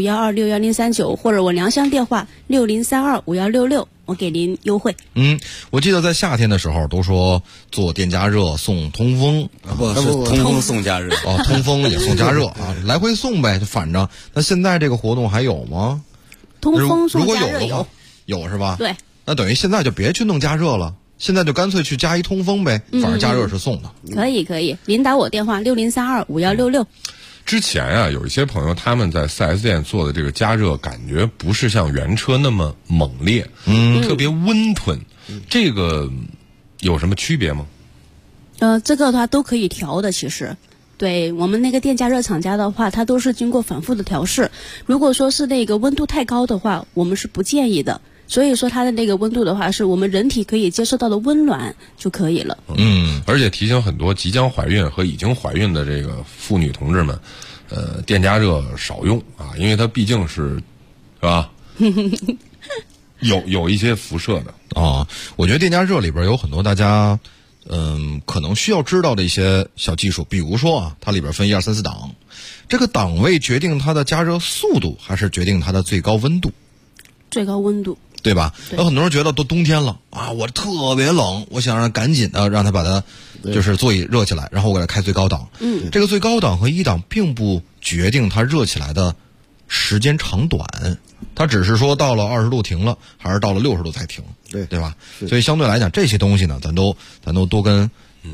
512611039或者我良乡电话60325166，我给您优惠。 我记得在夏天的时候都说做电加热送通风， 不是通风送加热哦，通风也送加热啊，来回送呗，就反正。那现在这个活动还有吗？ 通风送加热有是吧？ 对， 那等于现在就别去弄加热了。现在就干脆去加一通风呗，反正加热是送的。 可以，您打我电话60325166。 之前啊，有一些朋友他们在 4S 店做的这个加热，感觉不是像原车那么猛烈，特别温吞。这个有什么区别吗？ 这个的话都可以调的，其实。对我们那个电加热厂家的话，它都是经过反复的调试。如果说是那个温度太高的话，我们是不建议的。所以说它的那个温度的话，是我们人体可以接受到的温暖就可以了。 而且提醒很多即将怀孕和已经怀孕的这个妇女同志们，电加热少用啊，因为它毕竟是吧？有一些辐射的啊。我觉得电加热里边有很多大家可能需要知道的一些小技术，比如说啊，它里边分1、2、3、4档，这个档位决定它的加热速度，还是决定它的最高温度？ 最高温度。 对吧？有很多人觉得都冬天了啊，我特别冷，我想赶紧的让他把它就是座椅热起来，然后我给它开最高档。这个最高档和1档并不决定它热起来的时间长短，它只是说到了20度停了，还是到了60度才停，对吧？所以相对来讲，这些东西呢，咱都多跟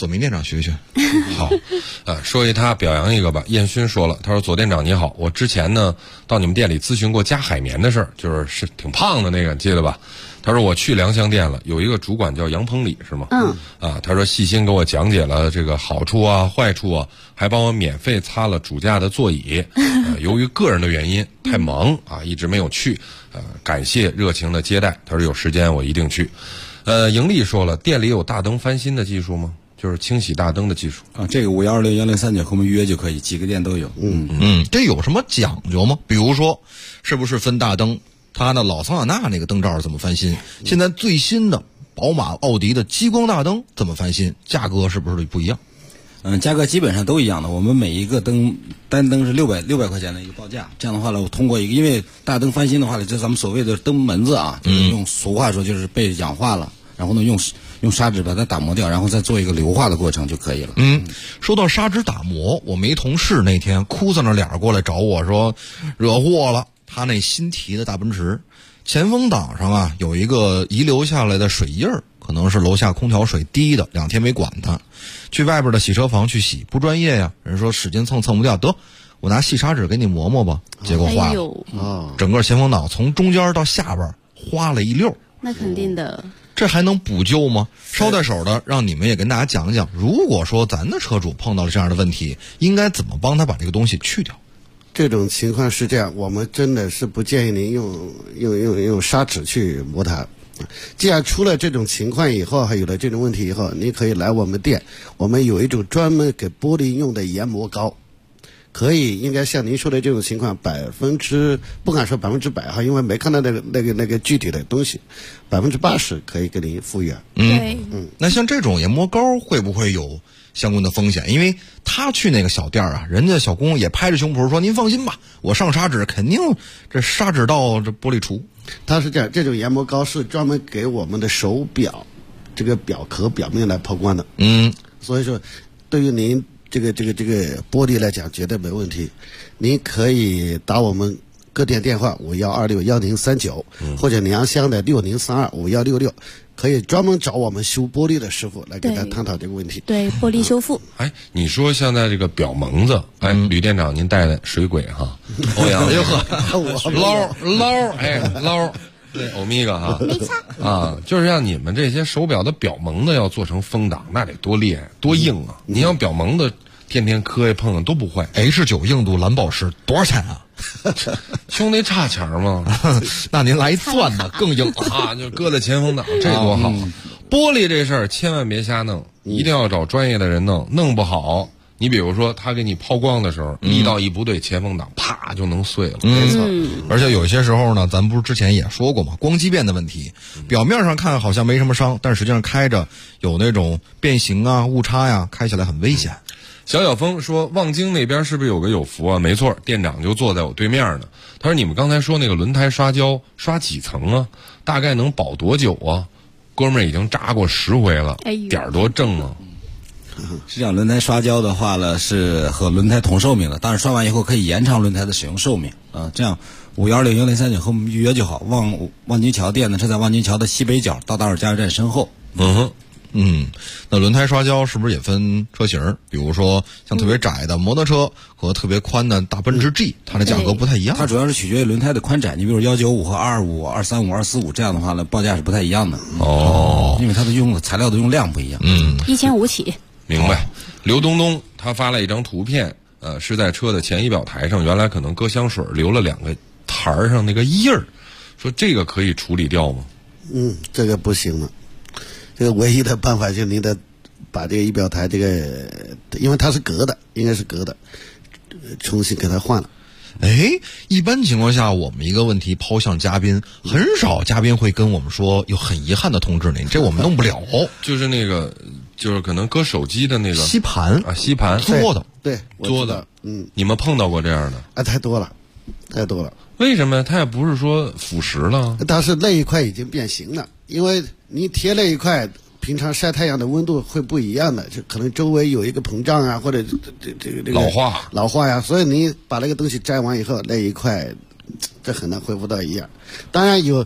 左明店长学学。 好，说一他表扬一个吧。燕勋说了，他说左店长你好，我之前呢到你们店里咨询过加海绵的事儿，就是挺胖的那个，记得吧？他说我去良乡店了，有一个主管叫杨鹏礼是吗？他说细心给我讲解了这个好处啊、坏处啊，还帮我免费擦了主驾的座椅。由于个人的原因太忙啊，一直没有去。感谢热情的接待。他说有时间我一定去。盈利说了，店里有大灯翻新的技术吗？就是清洗大灯的技术啊，这个51201039和我们预约就可以，几个店都有。 这有什么讲究吗？比如说，是不是分大灯？它的老桑塔纳那个灯罩怎么翻新？现在最新的宝马、奥迪的激光大灯怎么翻新？价格是不是不一样？ 价格基本上都一样的。我们每一个灯单灯是600块钱的一个报价。这样的话呢，我通过一个，因为大灯翻新的话呢，就咱们所谓的灯门子啊，就是用俗话说就是被氧化了，然后呢用砂纸把它打磨掉，然后再做一个硫化的过程就可以了。 说到砂纸打磨，我们一同事那天哭丧着脸过来找我说惹祸了。他那新提的大奔驰前风挡上啊有一个遗留下来的水印儿，可能是楼下空调水滴的，2天没管它，去外边的洗车房去洗，不专业呀。人说使劲蹭不掉，得我拿细砂纸给你磨磨吧，结果坏了。整个前风挡从中间到下边花了一溜。 那肯定的。 这还能补救吗？捎带手的让你们也跟大家讲讲，如果说咱的车主碰到了这样的问题，应该怎么帮他把这个东西去掉。 这种情况是这样，我们真的是不建议您用砂纸去磨它。既然出了这种情况以后，还有了这种问题以后，你可以来我们店，我们有一种专门给玻璃用的研磨膏，可以应该像您说的这种情况不敢说100%哈，因为没看到那个具体的东西，80%可以给您复原。 那像这种研磨膏会不会有相关的风险？因为他去那个小店啊，人家小工也拍着胸脯说您放心吧，我上砂纸肯定这砂纸到这玻璃除。 它是这样，这种研磨膏是专门给我们的手表这个表壳表面来抛光的。所以说对于您这个玻璃来讲绝对没问题。您可以打我们各店电话51261039，或者良乡的60325166，可以专门找我们修玻璃的师傅来跟他探讨这个问题。 对，玻璃修复。 你说现在这个表蒙子，吕店长您带的水鬼哈，欧阳，哎呦呵，捞，对，欧米伽哈，没错啊，就是像你们这些手表的表蒙子要做成风挡，那得多厉害多硬啊！你要表蒙子天天磕一碰都不坏。 H9 硬度蓝宝石多少钱啊？ 兄弟差钱吗？ 那您来一钻的更硬啊，就搁在前风挡，这多好。玻璃这事儿千万别瞎弄，一定要找专业的人弄，弄不好你比如说他给你抛光的时候，力道一不对，前风挡啪就能碎了。 没错。而且有些时候呢，咱不是之前也说过嘛，光机变的问题，表面上看好像没什么伤，但实际上开着有那种变形啊、误差呀，开起来很危险。 小峰说望京那边是不是有个有福啊？没错，店长就坐在我对面呢。他说你们刚才说那个轮胎刷胶刷几层啊？大概能保多久啊？哥们儿已经扎过10回了，点儿多正啊。 实际上轮胎刷胶的话呢，是和轮胎同寿命的，但是刷完以后可以延长轮胎的使用寿命啊。这样51601039和我们预约就好。望京桥店呢是在望京桥的西北角，到达尔加油站身后。 那轮胎刷胶是不是也分车型？比如说像特别窄的摩托车和特别宽的大奔驰 G， 它的价格不太一样。 它主要是取决于轮胎的宽窄。你比如195和225、235、245这样的话呢，报价是不太一样的。因为它的材料的用量不一样。 1500起。 明白。刘东东他发了一张图片，是在车的前仪表台上，原来可能搁香水留了2个台上那个印儿，说这个可以处理掉吗？ 这个不行了。这个唯一的办法就是您得把这个仪表台因为它是隔的，应该是隔的，重新给它换了。 一般情况下，我们一个问题抛向嘉宾，很少嘉宾会跟我们说有很遗憾的通知您，这我们弄不了。 就是那个，就是可能搁手机的那个吸盘啊，吸盘做的， 对， 做的。你们碰到过这样的？ 太多了。 为什么？它也不是说腐蚀了， 它是那一块已经变形了，因为你贴那一块，平常晒太阳的温度会不一样的，就可能周围有一个膨胀啊，或者这个老化呀，所以你把那个东西摘完以后，那一块这很难恢复到一样。当然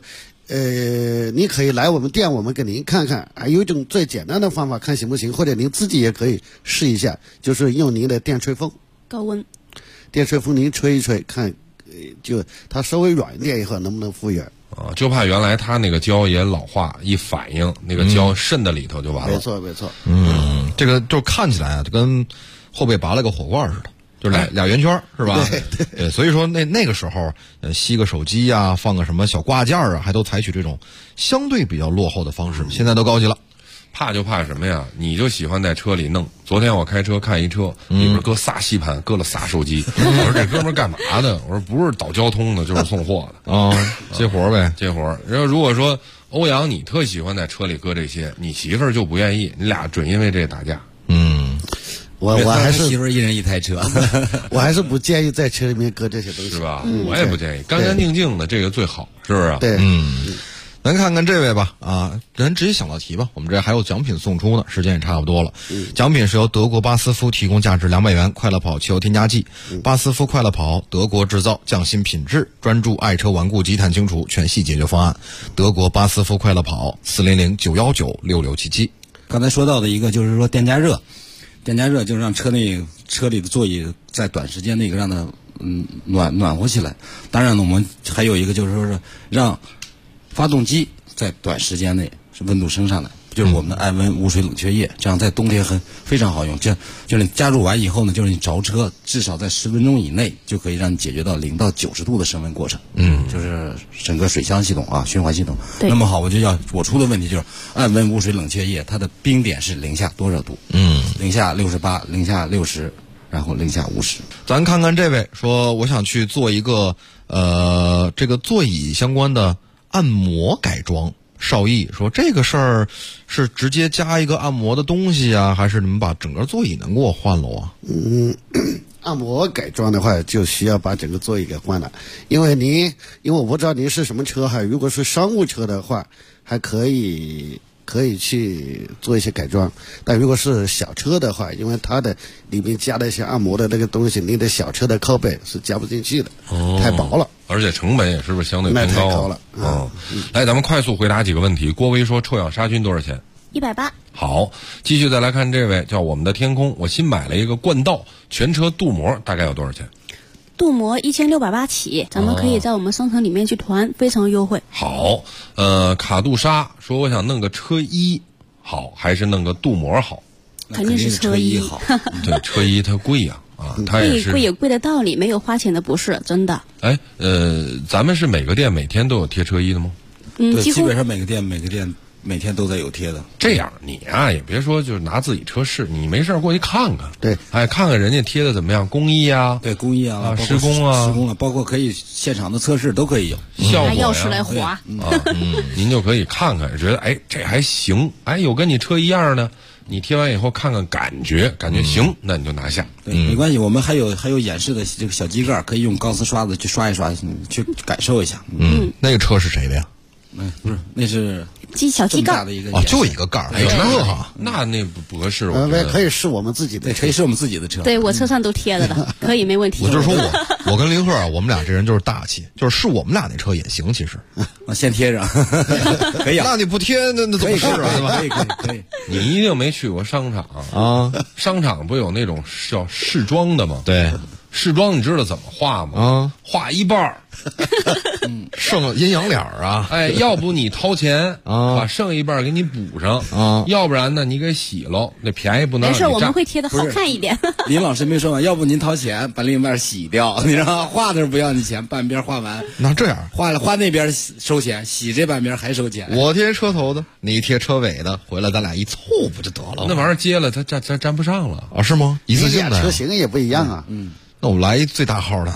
你可以来我们店，我们给您看看。还有一种最简单的方法，看行不行，或者您自己也可以试一下，就是用您的电吹风， 高温， 电吹风您吹一吹，看，就它稍微软一点以后能不能复原。 就怕原来它那个胶也老化，一反应那个胶渗在里头就完了。 没错没错。 这个就看起来啊，就跟后背拔了个火罐似的，就俩圆圈是吧？对，所以说那个时候，吸个手机啊，放个什么小挂件啊，还都采取这种相对比较落后的方式。现在都高级了。 怕就怕什么呀？你就喜欢在车里弄。昨天我开车看一车，里边搁仨吸盘，搁了仨手机。我说这哥们儿干嘛的？我说不是倒交通的，就是送货的。接活呗，接活。然后如果说欧阳你特喜欢在车里搁这些，你媳妇儿就不愿意，你俩准因为这打架。 我还是媳妇儿一人一台车， 我还是不建议在车里面搁这些东西， 是吧？我也不建议，干干净净的这个最好，是不是？ 对， 咱看看这位吧，咱直接想到题吧。我们这还有奖品送出呢，时间也差不多了。奖品是由德国巴斯夫提供价值200元快乐跑汽油添加剂。巴斯夫快乐跑，德国制造，匠心品质，专注爱车顽固积碳清除，全系解决方案。德国巴斯夫快乐跑，400-919-6677。 刚才说到的一个就是说电加热就是让车里的座椅在短时间内让它暖和起来。当然呢，我们还有一个就是说是让发动机在短时间内是温度升上来，就是我们的暗温无水冷却液，这样在冬天非常好用。这样就是你加入完以后呢，就是你着车至少在10分钟以内就可以让你解决到0到90度的升温过程。就是整个水箱系统啊，循环系统。那么好，我出的问题就是暗温无水冷却液，它的冰点是零下多少度？0下68，零下60，然后零下50。 咱看看这位说，我想去做一个这个座椅相关的按摩改装。邵毅说这个事儿是直接加一个按摩的东西啊，还是你们把整个座椅能给我换了啊？ 按摩改装的话，就需要把整个座椅给换了，因为我不知道您是什么车哈，如果是商务车的话，还可以去做一些改装，但如果是小车的话，因为它的里面加了一些按摩的那个东西，你的小车的靠背是加不进去的，太薄了， 而且成本也是不是相对偏高？ 太高了。 来，咱们快速回答几个问题。郭威说臭氧杀菌多少钱 ？180。 好，继续再来看这位叫我们的天空，我新买了一个冠道全车镀膜，大概要多少钱？ 镀膜1680起，咱们可以在我们商城里面去团，非常优惠。 好，卡杜莎说我想弄个车衣好，还是弄个镀膜好？ 肯定是车衣好。 对，车衣它贵呀，它也是贵有贵的道理，没有花钱的不是真的。 咱们是每个店每天都有贴车衣的吗？ 对，基本上每个店每天都在有贴的。 这样你啊也别说就是拿自己车试，你没事过去看看。 对， 看看人家贴的怎么样，工艺啊， 对，工艺啊， 施工啊， 包括可以现场的测试都可以有， 效果钥匙来划您就可以看看，觉得这还行，有跟你车一样的，你贴完以后看看感觉行，那你就拿下。 对，没关系，我们还有演示的这个小机盖，可以用钢丝刷子去刷一刷，去感受一下。 那个车是谁的呀？ 不是，那是小机盖的一个就一个盖儿， 那不合适。 可以是我们自己的， 可以是我们自己的车。 对，我车上都贴了的，可以没问题。 我就说我跟林鹤我们俩这人就是大气，就是我们俩那车也行，其实先贴上可以。 那你不贴那怎么是啊？ 可以。 你一定没去过商场啊？商场不有那种叫试装的吗？ 对。 试装你知道怎么画吗？画一半儿， 剩阴阳脸啊！ 要不你掏钱把剩一半给你补上要不然呢你给洗喽，那便宜不能。 没事，我们会贴的好看一点。 林老师没说完，要不您掏钱把另一半洗掉，你知道吗？画的不要你钱，半边画完。 那这样画那边收钱，洗这半边还收钱。 我贴车头的，你贴车尾的，回来咱俩一凑不就得了？ 那玩意儿接了它粘不上了啊？是吗？一次性的车型也不一样啊。 那我们来一最大号的，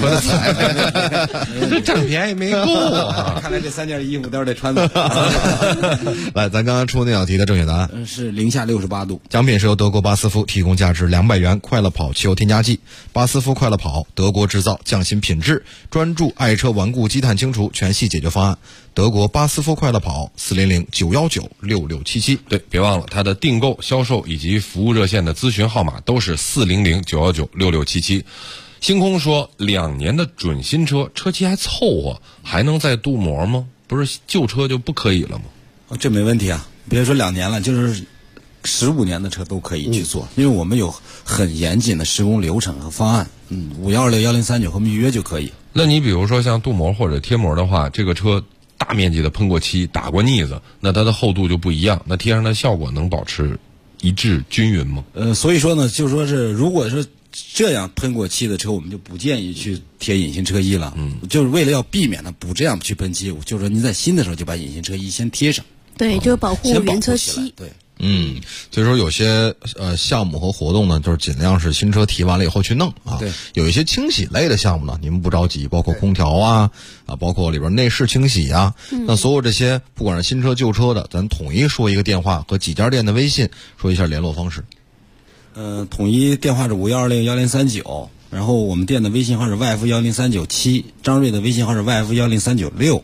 这占便宜没够啊！ 看来这3件衣服都是得穿的。 来，咱刚刚出那道题的正确答案是零下68度。 奖品是由德国巴斯夫提供价值200元快乐跑汽油添加剂。巴斯夫快乐跑，德国制造，匠心品质，专注爱车顽固积碳清除，全系解决方案。德国巴斯夫快乐跑，400-919-6677。 对，别忘了它的订购、销售以及服务热线的咨询号码都是400-919-6677。星空说，2年的准新车，车漆还凑合，还能再镀膜吗？ 不是旧车就不可以了吗？ 这没问题啊，别说2年了，就是15年的车都可以去做，因为我们有很严谨的施工流程和方案。5126103和我们预约就可以。 那你比如说像镀膜或者贴膜的话，这个车大面积的喷过漆、打过腻子，那它的厚度就不一样，那贴上的效果能保持一致均匀吗？ 所以说呢，就是说是如果是这样喷过漆的车，我们就不建议去贴隐形车衣了。就是为了要避免它不这样去喷漆，就是说你在新的时候就把隐形车衣先贴上。 对，就是保护原车漆。 对。 所以说有些项目和活动呢，就是尽量是新车提完了以后去弄啊。 对， 有一些清洗类的项目呢，你们不着急，包括空调啊，包括里边内饰清洗啊。那所有这些不管是新车旧车的，咱统一说一个电话和几家店的微信，说一下联络方式。 统一电话是512610399，然后我们店的微信号是 YF10397，张瑞的微信号是 YF10396。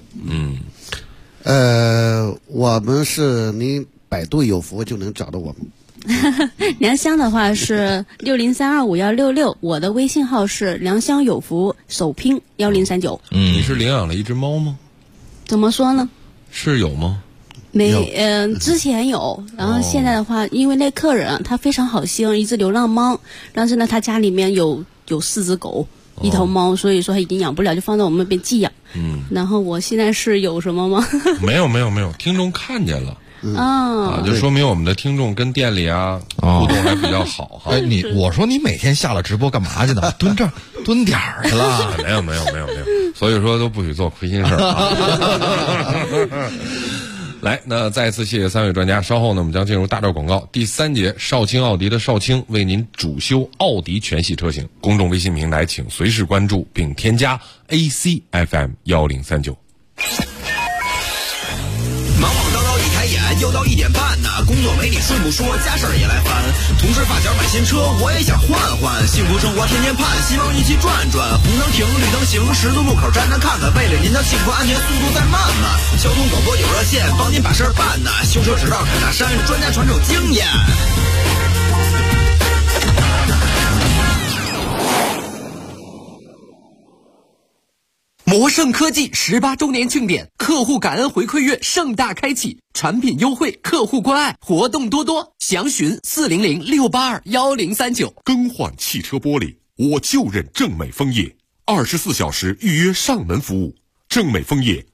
我们是您百度有福就能找到我们。 良乡的话是60325166，我的微信号是良乡有福首拼1039。 你是领养了一只猫吗？ 怎么说呢？ 是有吗？ 之前有，然后现在的话，因为那客人他非常好心，一只流浪猫，但是呢，他家里面有4只狗，一头猫，所以说他已经养不了，就放在我们那边寄养。然后我现在是有什么吗？ 没有，听众看见了。就说明我们的听众跟店里互动还比较好哈。 我说你每天下了直播干嘛去呢？蹲这儿蹲点儿去了？ 没有，所以说都不许做亏心事儿。来，那再次谢谢3位专家。稍后呢，我们将进入大段广告。第3节，少卿奥迪的少卿为您主修奥迪全系车型。公众微信平台请随时关注并添加 ACFM1039。 忙忙叨叨一开眼又到1点半呢，工作没你顺不说，家事儿也来烦。同事发小买新车，我也想换换，幸福生活天天盼，希望一起转转。红灯停，绿灯行，十字路口站站看看，为了您的幸福安全，速度再慢慢。交通广播有热线，帮您把事儿办呢。修车指导侃大山，专家传授经验。 魔盛科技18周年庆典，客户感恩回馈月盛大开启，产品优惠，客户关爱，活动多多，详询400-682-1039。 更换汽车玻璃，我就认正美枫叶，24小时预约上门服务。正美枫叶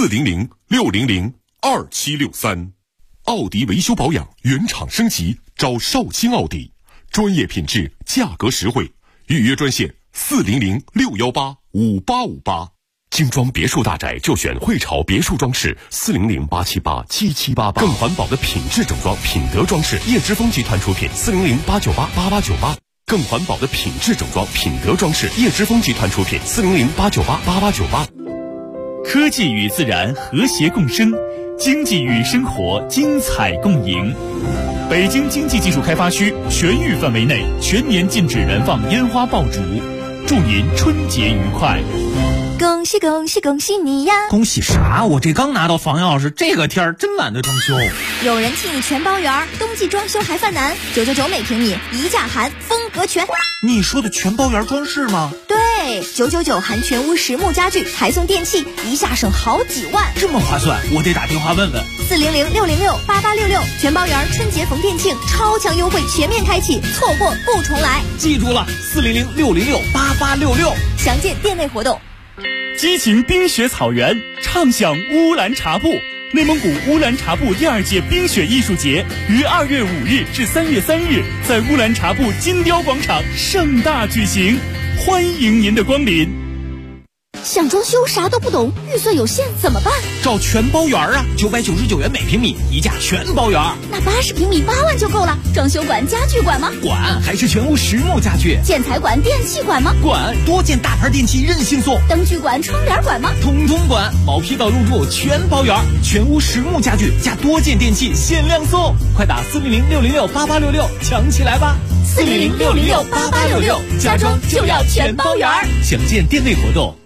400-600-2763。奥迪维修保养原厂升级，找少卿奥迪，专业品质，价格实惠。预约专线400-618-5858。精装别墅大宅就选汇潮别墅装饰，400-878-7788。更环保的品质整装，品德装饰，叶之峰集团出品，400-898-8898。更环保的品质整装，品德装饰，叶之峰集团出品，400-898-8898。 科技与自然和谐共生，经济与生活精彩共赢。北京经济技术开发区全域范围内全年禁止燃放烟花爆竹，祝您春节愉快。 恭喜恭喜恭喜你呀！ 恭喜啥？我这刚拿到房钥匙，这个天儿真懒得装修。 有人替你全包圆，冬季装修还犯难，999每平米，一价含，风格全。 你说的全包圆装饰吗？ 对，999含全屋实木家具，还送电器，一下省好几万， 这么划算！我得打电话问问。 400-606-8866，全包圆春节逢店庆，超强优惠全面开启，错过不重来。 记住了，400-606-8866， 详见店内活动。 激情冰雪草原，畅享乌兰察布。内蒙古乌兰察布第2届冰雪艺术节于2月5日至3月3日在乌兰察布金雕广场盛大举行，欢迎您的光临。 想装修啥都不懂，预算有限怎么办？ 找全包圆啊，999元每平米，一价全包圆。 那80平米8万就够了。装修管、家具管吗？ 管，还是全屋实木家具。 建材管、电器管吗？ 管，多件大牌电器任性送。 灯具管、窗帘管吗？ 统统管，毛坯到入住全包圆，全屋实木家具加多件电器限量送。快打400-606-8866，抢起来吧 ！400-606-8866，家装就要全包圆。 详见店内活动。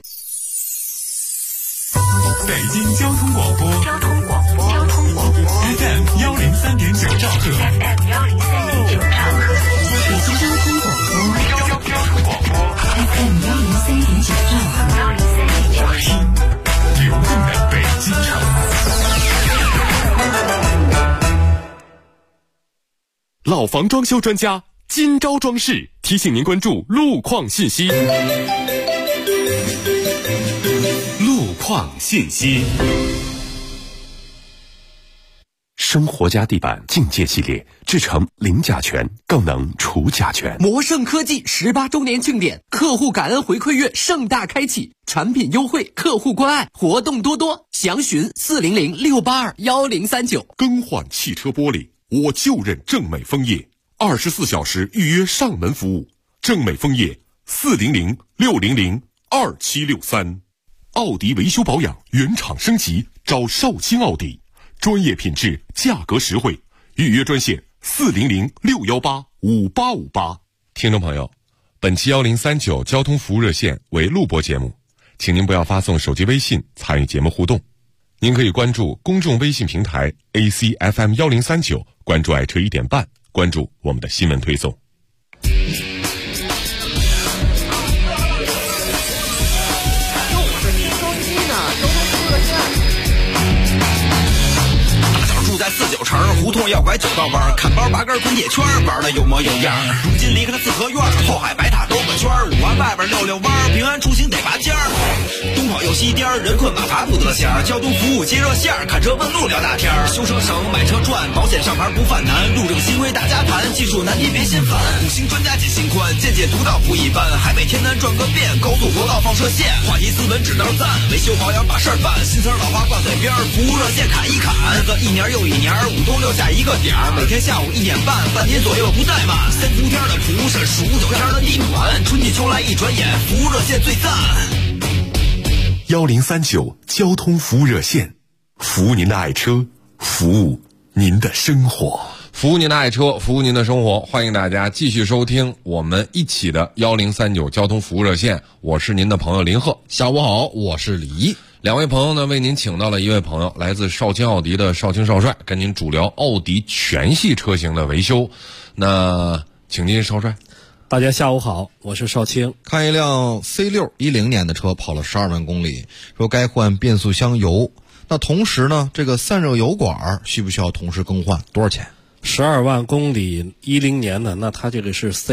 北京交通广播，FM 103.9兆赫，北京交通广播，FM 103.9兆赫，我是流动的北京城。 老房装修专家金招装饰提醒您关注路况信息。路况信息。生活家地板境界系列制成零甲醛，更能除甲醛。 魔盛科技18周年庆典，客户感恩回馈月盛大开启，产品优惠，客户关爱，活动多多，详询400-682-1039。 更换汽车玻璃，我就认正美枫叶，24小时预约上门服务。正美枫叶400-600-2763。奥迪维修保养原厂升级，找少卿奥迪，专业品质，价格实惠，预约专线400-618-5858。听众朋友，本期1039交通服务热线为录播节目，请您不要发送手机微信参与节目互动。您可以关注公众微信平台 ACFM1039，关注爱车1点半，关注我们的新闻推送。 住在49城，胡同要拐9道弯，看包拔根滚铁圈，玩的有模有样。如今离开了四合院，后海白塔兜个圈，5环外边溜溜弯，平安出行得拔尖儿。东跑右西颠，人困马乏不得闲，交通服务接热线，看车问路聊大天，修车省买车赚，保险上牌不犯难，路政新规大家谈，技术难题别心烦。5星专家解心宽，见解独到不一般，海北天南转个遍，高速国道放射线，话题斯文只能赞，维修保养把事儿办，新词老话挂嘴边，服务热线砍一砍，个一年又一年，5东6下一个点儿，每天下午1点半，半年左右不怠慢。3伏天的厨师，15、9天的地暖，春季秋来一转眼，服务热线最赞。 1039交通服务热线，服务您的爱车，服务您的生活， 服务您的爱车，服务您的生活。欢迎大家继续收听我们一起的1039交通服务热线，我是您的朋友林鹤。 下午好，我是李毅。 两位朋友呢，为您请到了一位朋友，来自少卿奥迪的少卿少帅，跟您主聊奥迪全系车型的维修。那请进少帅。 大家下午好，我是少卿。 看一辆 C6 10年的车跑了12万公里，说该换变速箱油，那同时呢，这个散热油管需不需要同时更换？多少钱 ？12万公里10年的，那它这个是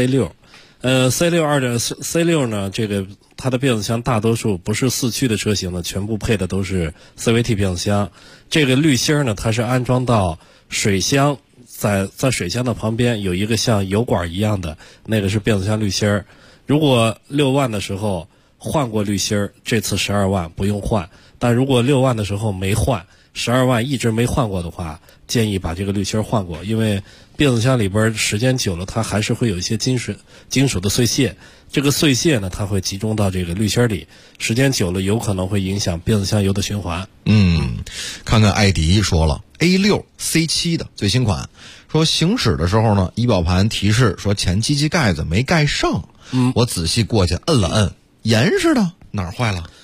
C6。C6 呢，这个它的变速箱大多数不是4驱的车型呢，全部配的都是 CVT 变速箱。这个滤芯呢，它是安装到水箱，在水箱的旁边有一个像油管一样的，那个是变速箱滤芯。如果6万的时候换过滤芯，这次12万不用换。但如果6万的时候没换，12万一直没换过的话，建议把这个滤芯换过，因为变速箱里边时间久了，它还是会有一些金属的碎屑。这个碎屑呢，它会集中到这个滤芯里，时间久了有可能会影响变速箱油的循环。 看看艾迪说了 A6 C7 的最新款，说行驶的时候呢，仪表盘提示说前机器盖子没盖上。我仔细过去摁了摁，严实的，哪儿坏了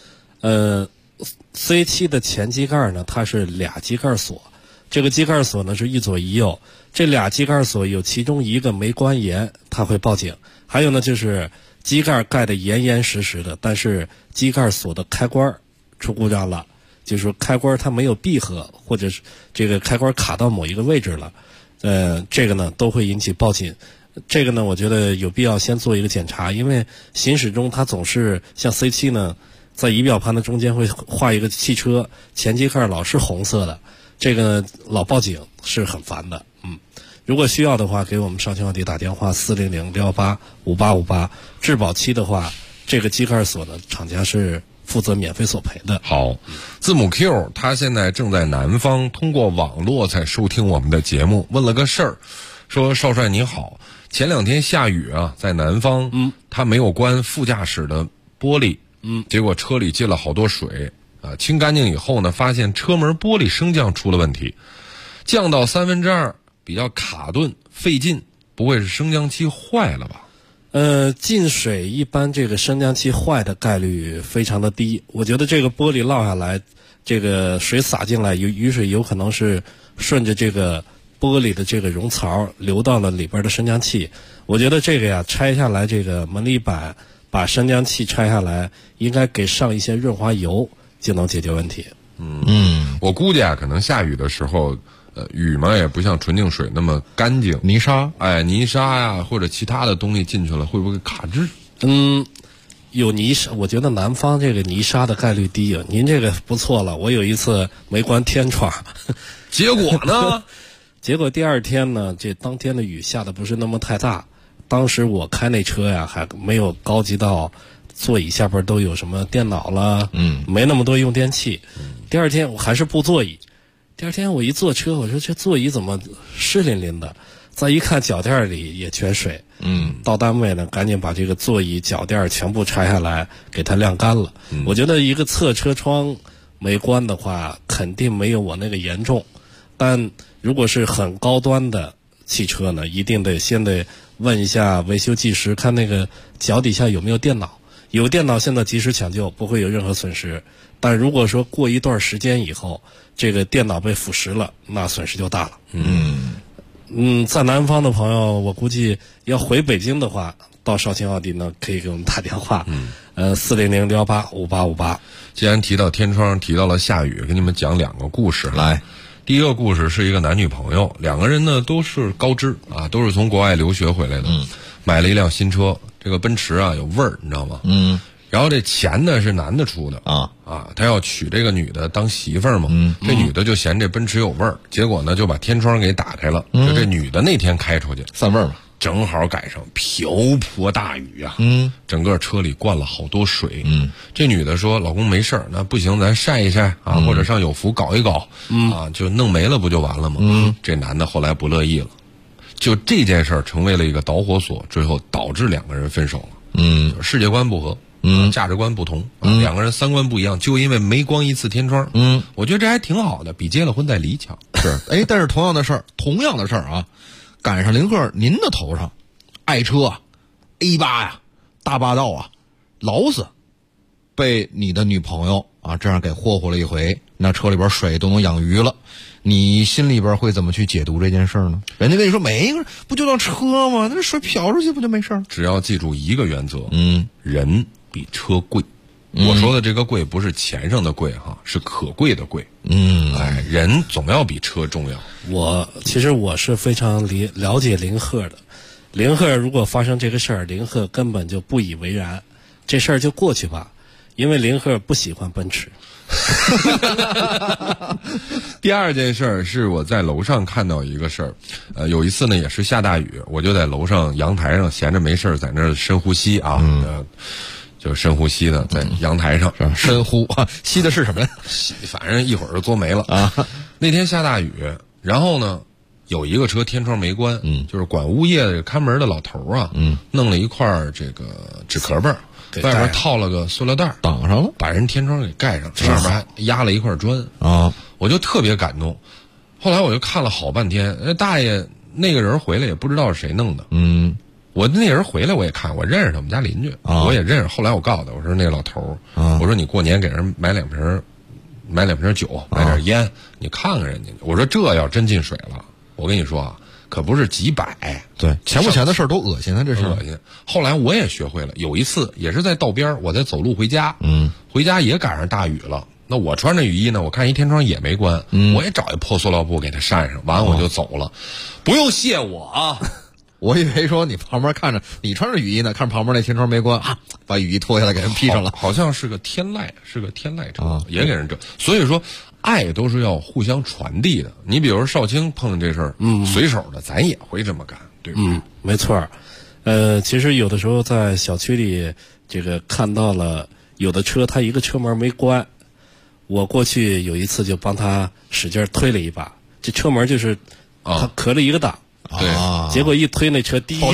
？C7 的前机盖呢，它是俩机盖锁，这个机盖锁呢是一左一右，这俩机盖锁有其中一个没关严，它会报警。还有呢，就是机盖盖得严严实实的，但是机盖锁的开关出故障了，就是说开关它没有闭合，或者是这个开关卡到某一个位置了，这个呢都会引起报警。这个呢，我觉得有必要先做一个检查，因为行驶中它总是像 C7 呢，在仪表盘的中间会画一个汽车，前机盖老是红色的，这个老报警是很烦的。如果需要的话，给我们少卿奥迪打电话400-618-5858。质保期的话，这个机盖锁呢，厂家是负责免费索赔的。 好，字母 Q 他现在正在南方，通过网络在收听我们的节目，问了个事儿，说少帅你好，前2天下雨啊，在南方，他没有关副驾驶的玻璃，结果车里进了好多水啊，清干净以后呢，发现车门玻璃升降出了问题，降到2/3，比较卡顿费劲，不会是升降器坏了吧？ 进水一般这个升降器坏的概率非常的低，我觉得这个玻璃落下来，这个水洒进来，雨水有可能是顺着这个玻璃的这个溶槽流到了里边的升降器。我觉得这个呀，拆下来这个门立板，把升降器拆下来，应该给上一些润滑油就能解决问题。 我估计啊，可能下雨的时候， 雨嘛也不像纯净水那么干净， 泥沙， 泥沙呀或者其他的东西进去了，会不会卡滞？ 有泥沙，我觉得南方这个泥沙的概率低啊。您这个不错了，我有一次没关天窗， 结果呢？ 结果第二天呢，这当天的雨下的不是那么太大。当时我开那车呀，还没有高级到座椅下边都有什么电脑了，没那么多用电器。第二天我还是布座椅。第二天我一坐车，我说这座椅怎么湿淋淋的？再一看脚垫里也全水。到单位呢，赶紧把这个座椅脚垫全部拆下来，给它晾干了。我觉得一个侧车窗没关的话，肯定没有我那个严重。但如果是很高端的汽车呢，一定得先得问一下维修技师，看那个脚底下有没有电脑。有电脑现在及时抢救，不会有任何损失。但如果说过一段时间以后，这个电脑被腐蚀了，那损失就大了。在南方的朋友，我估计要回北京的话，到绍兴奥迪呢，可以给我们打电话，400-185858。 既然提到天窗，提到了下雨，给你们讲2个故事。 来， 第一个故事是一个男女朋友，2个人呢都是高知啊，都是从国外留学回来的，买了一辆新车，这个奔驰啊有味儿，你知道吗？然后这钱呢是男的出的他要娶这个女的当媳妇儿嘛，这女的就嫌这奔驰有味儿，结果呢就把天窗给打开了，就这女的那天开出去散味儿嘛， 正好赶上瓢泼大雨啊，整个车里灌了好多水，这女的说老公没事儿，那不行咱晒一晒啊，或者上有福搞一搞，就弄没了不就完了吗？这男的后来不乐意了，就这件事儿成为了一个导火索，最后导致2个人分手了。就是世界观不合，价值观不同，2个人3观不一样，就因为没关一次天窗。我觉得这还挺好的，比结了婚再离强。 是，但是同样的事儿啊，赶上林鹤您的头上，爱车啊 ，A8 呀，大霸道啊，劳斯，被你的女朋友啊这样给霍霍了一回，那车里边水都能养鱼了。你心里边会怎么去解读这件事呢？人家跟你说没个不就当车吗？那水漂出去不就没事了？ 只要记住一个原则，人比车贵。我说的这个贵不是钱上的贵哈，是可贵的贵。人总要比车重要。 其实我是非常了解林鹤的。林鹤如果发生这个事儿，林鹤根本就不以为然，这事儿就过去吧，因为林鹤不喜欢奔驰。 第二件事儿是我在楼上看到一个事儿，有一次呢也是下大雨，我就在楼上阳台上闲着没事儿，在那儿深呼吸啊，就深呼吸的在阳台上深呼啊，吸的是什么呢？ 反正一会儿就作没了啊。那天下大雨，然后呢有一个车天窗没关，就是管物业的看门的老头啊，弄了一块这个纸壳儿。外边套了个塑料袋挡上了， 把人天窗给盖上，上面还压了一块砖啊！我就特别感动。后来我就看了好半天，大爷那个人回来也不知道是谁弄的。我那人回来我也看，我认识他，我们家邻居，我也认识。后来我告诉他，我说那个老头我说你过年给人买两瓶酒，买点烟，你看看人家。我说这要真进水了，我跟你说啊。可不是几百， 对，钱不钱的事儿都恶心啊，这是恶心。后来我也学会了，有一次也是在道边，我在走路回家，回家也赶上大雨了。那我穿着雨衣呢，我看一天窗也没关，我也找一破塑料布给它扇上，完我就走了，不用谢我啊。 我以为说你旁边看着你穿着雨衣呢，看旁边那天窗没关啊，把雨衣脱下来给人披上了， 好像是个天籁车，也给人这。所以说。爱都是要互相传递的。你比如说少卿碰见这事儿，随手的咱也会这么干，对吧？ 没错。其实有的时候在小区里，这个看到了有的车，他一个车门没关，我过去有一次就帮他使劲推了一把，这车门就是他磕了一个档。 对， 结果一推那车滴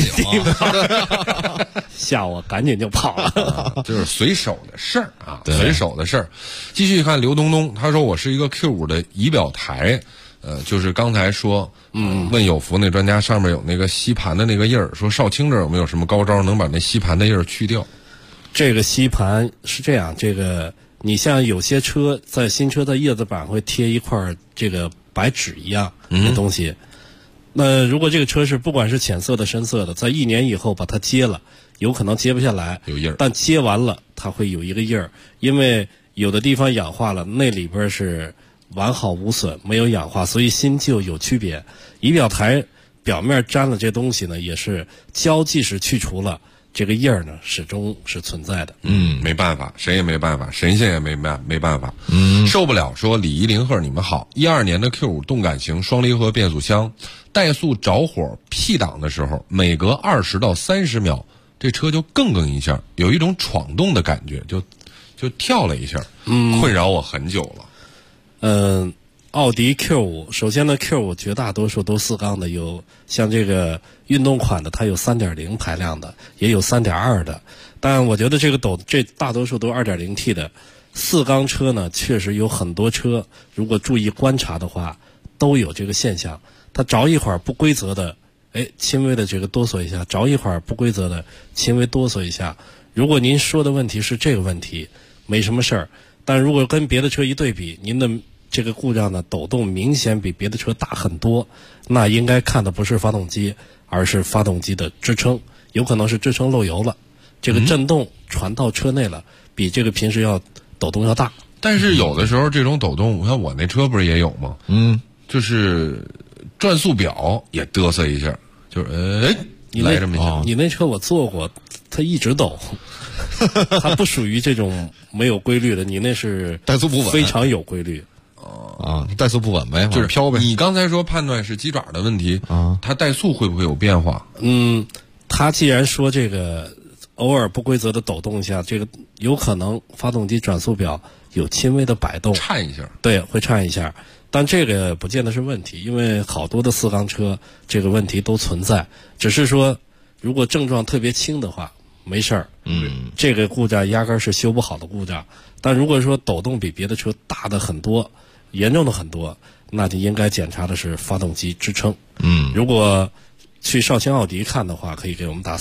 吓我赶紧就跑了。 就是随手的事儿啊，随手的事儿。继续看刘东东，他说我是一个 Q5 的仪表台，就是刚才说，问有福那专家上面有那个吸盘的那个印儿，说少卿这有没有什么高招能把那吸盘的印儿去掉？ 这个吸盘是这样，这个你像有些车在新车的叶子板会贴一块这个白纸一样的东西。那如果这个车是不管是浅色的深色的，在1年以后把它接了，有可能接不下来， 有印儿， 但接完了它会有一个印儿，因为有的地方氧化了，那里边是完好无损，没有氧化，所以新旧有区别。仪表台表面粘了这东西呢，也是胶即使去除了，这个印儿呢始终是存在的。 没办法，谁也没办法，神仙也没办法。受不了说李一林鹤，你们好，12年的 Q5 动感型双离合变速箱，怠速着火 P 档的时候，每隔20到30秒，这车就更一下，有一种闯动的感觉，就跳了一下，困扰我很久了。 奥迪 Q5， 首先呢 Q5 绝大多数都4缸的，有像这个运动款的，它有 3.0 排量的，也有 3.2 的，但我觉得这大多数都 2.0T 的。4缸车呢，确实有很多车，如果注意观察的话，都有这个现象。它着一会儿不规则的，轻微的这个哆嗦一下，着一会儿不规则的，轻微哆嗦一下。如果您说的问题是这个问题，没什么事儿，但如果跟别的车一对比，您的这个故障呢抖动明显比别的车大很多，那应该看的不是发动机，而是发动机的支撑，有可能是支撑漏油了，这个震动传到车内了，比这个平时要抖动要大。 但是有的时候这种抖动，我看我那车不是也有吗？就是转速表也嘚瑟一下，就是来这么一下。 你那车我坐过，它一直抖。它不属于这种没有规律的，你那是怠速不稳， 非常有规律。 怠速不稳呗， 就是飘呗。 你刚才说判断是鸡爪的问题它怠速会不会有变化？ 它既然说这个偶尔不规则的抖动一下，这个有可能发动机转速表有轻微的摆动， 颤一下， 对，会颤一下。但这个不见得是问题，因为好多的4缸车这个问题都存在，只是说如果症状特别轻的话没事儿，这个故障压根儿是修不好的故障。但如果说抖动比别的车大的很多，严重的很多，那就应该检查的是发动机支撑。如果去绍兴奥迪看的话，可以给我们打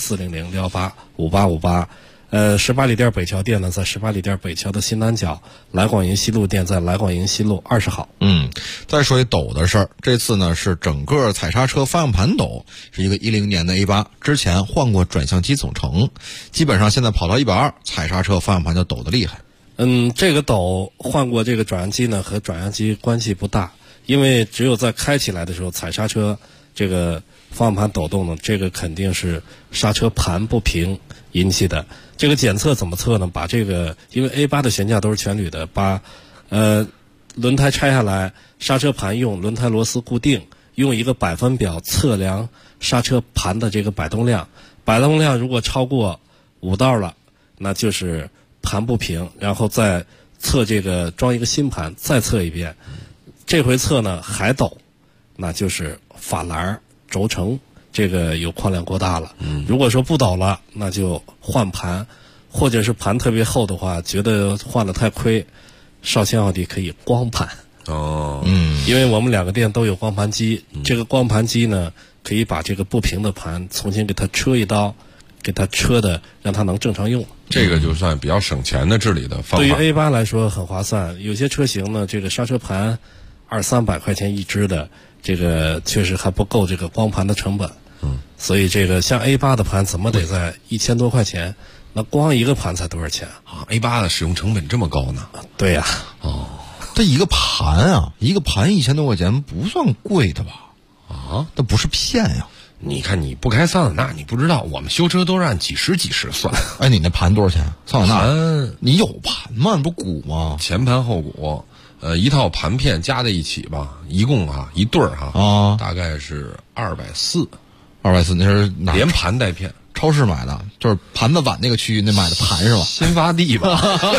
400-618-5858。18里店北桥店呢，在18里店北桥的新南角，来广营西路店在来广营西路20号。 再说一抖的事儿，这次呢是整个踩刹车方向盘抖，是一个10年的 A8， 之前换过转向机总成，基本上现在跑到120，踩刹车方向盘就抖得厉害。 这个抖换过这个转向机呢，和转向机关系不大，因为只有在开起来的时候，踩刹车这个方向盘抖动呢，这个肯定是刹车盘不平引起的。这个检测怎么测呢？把这个，因为 A8 的悬架都是全铝的，把轮胎拆下来，刹车盘用轮胎螺丝固定，用一个百分表测量刹车盘的这个摆动量，摆动量如果超过5道了，那就是盘不平，然后再测这个装一个新盘，再测一遍，这回测呢还抖，那就是法栏轴承这个有矿量过大了。如果说不抖了，那就换盘，或者是盘特别厚的话，觉得换得太亏，绍兴奥迪可以光盘。因为我们2个店都有光盘机，这个光盘机呢，可以把这个不平的盘重新给它车一刀，给它车的让它能正常用。 这个就算比较省钱的治理的方法。 对于 A8 来说很划算，有些车型呢，这个刹车盘200-300块钱一支的，这个确实还不够这个光盘的成本。所以这个像 A8 的盘怎么得在1000多块钱，那光一个盘才多少钱啊 ？A8 的使用成本这么高呢？ 对呀。 这一个盘1000多块钱不算贵的吧？那不是骗呀。 你看你不开桑塔纳，你不知道我们修车都是按几十算。 你那盘多少钱？桑塔纳你有盘吗？你不鼓吗？ 前盘后鼓，一套盘片加在一起吧，一共一对儿大概是240。 240那是连盘带片， 超市买的，就是盘子碗那个区域那买的盘是吧？ 新发地吧。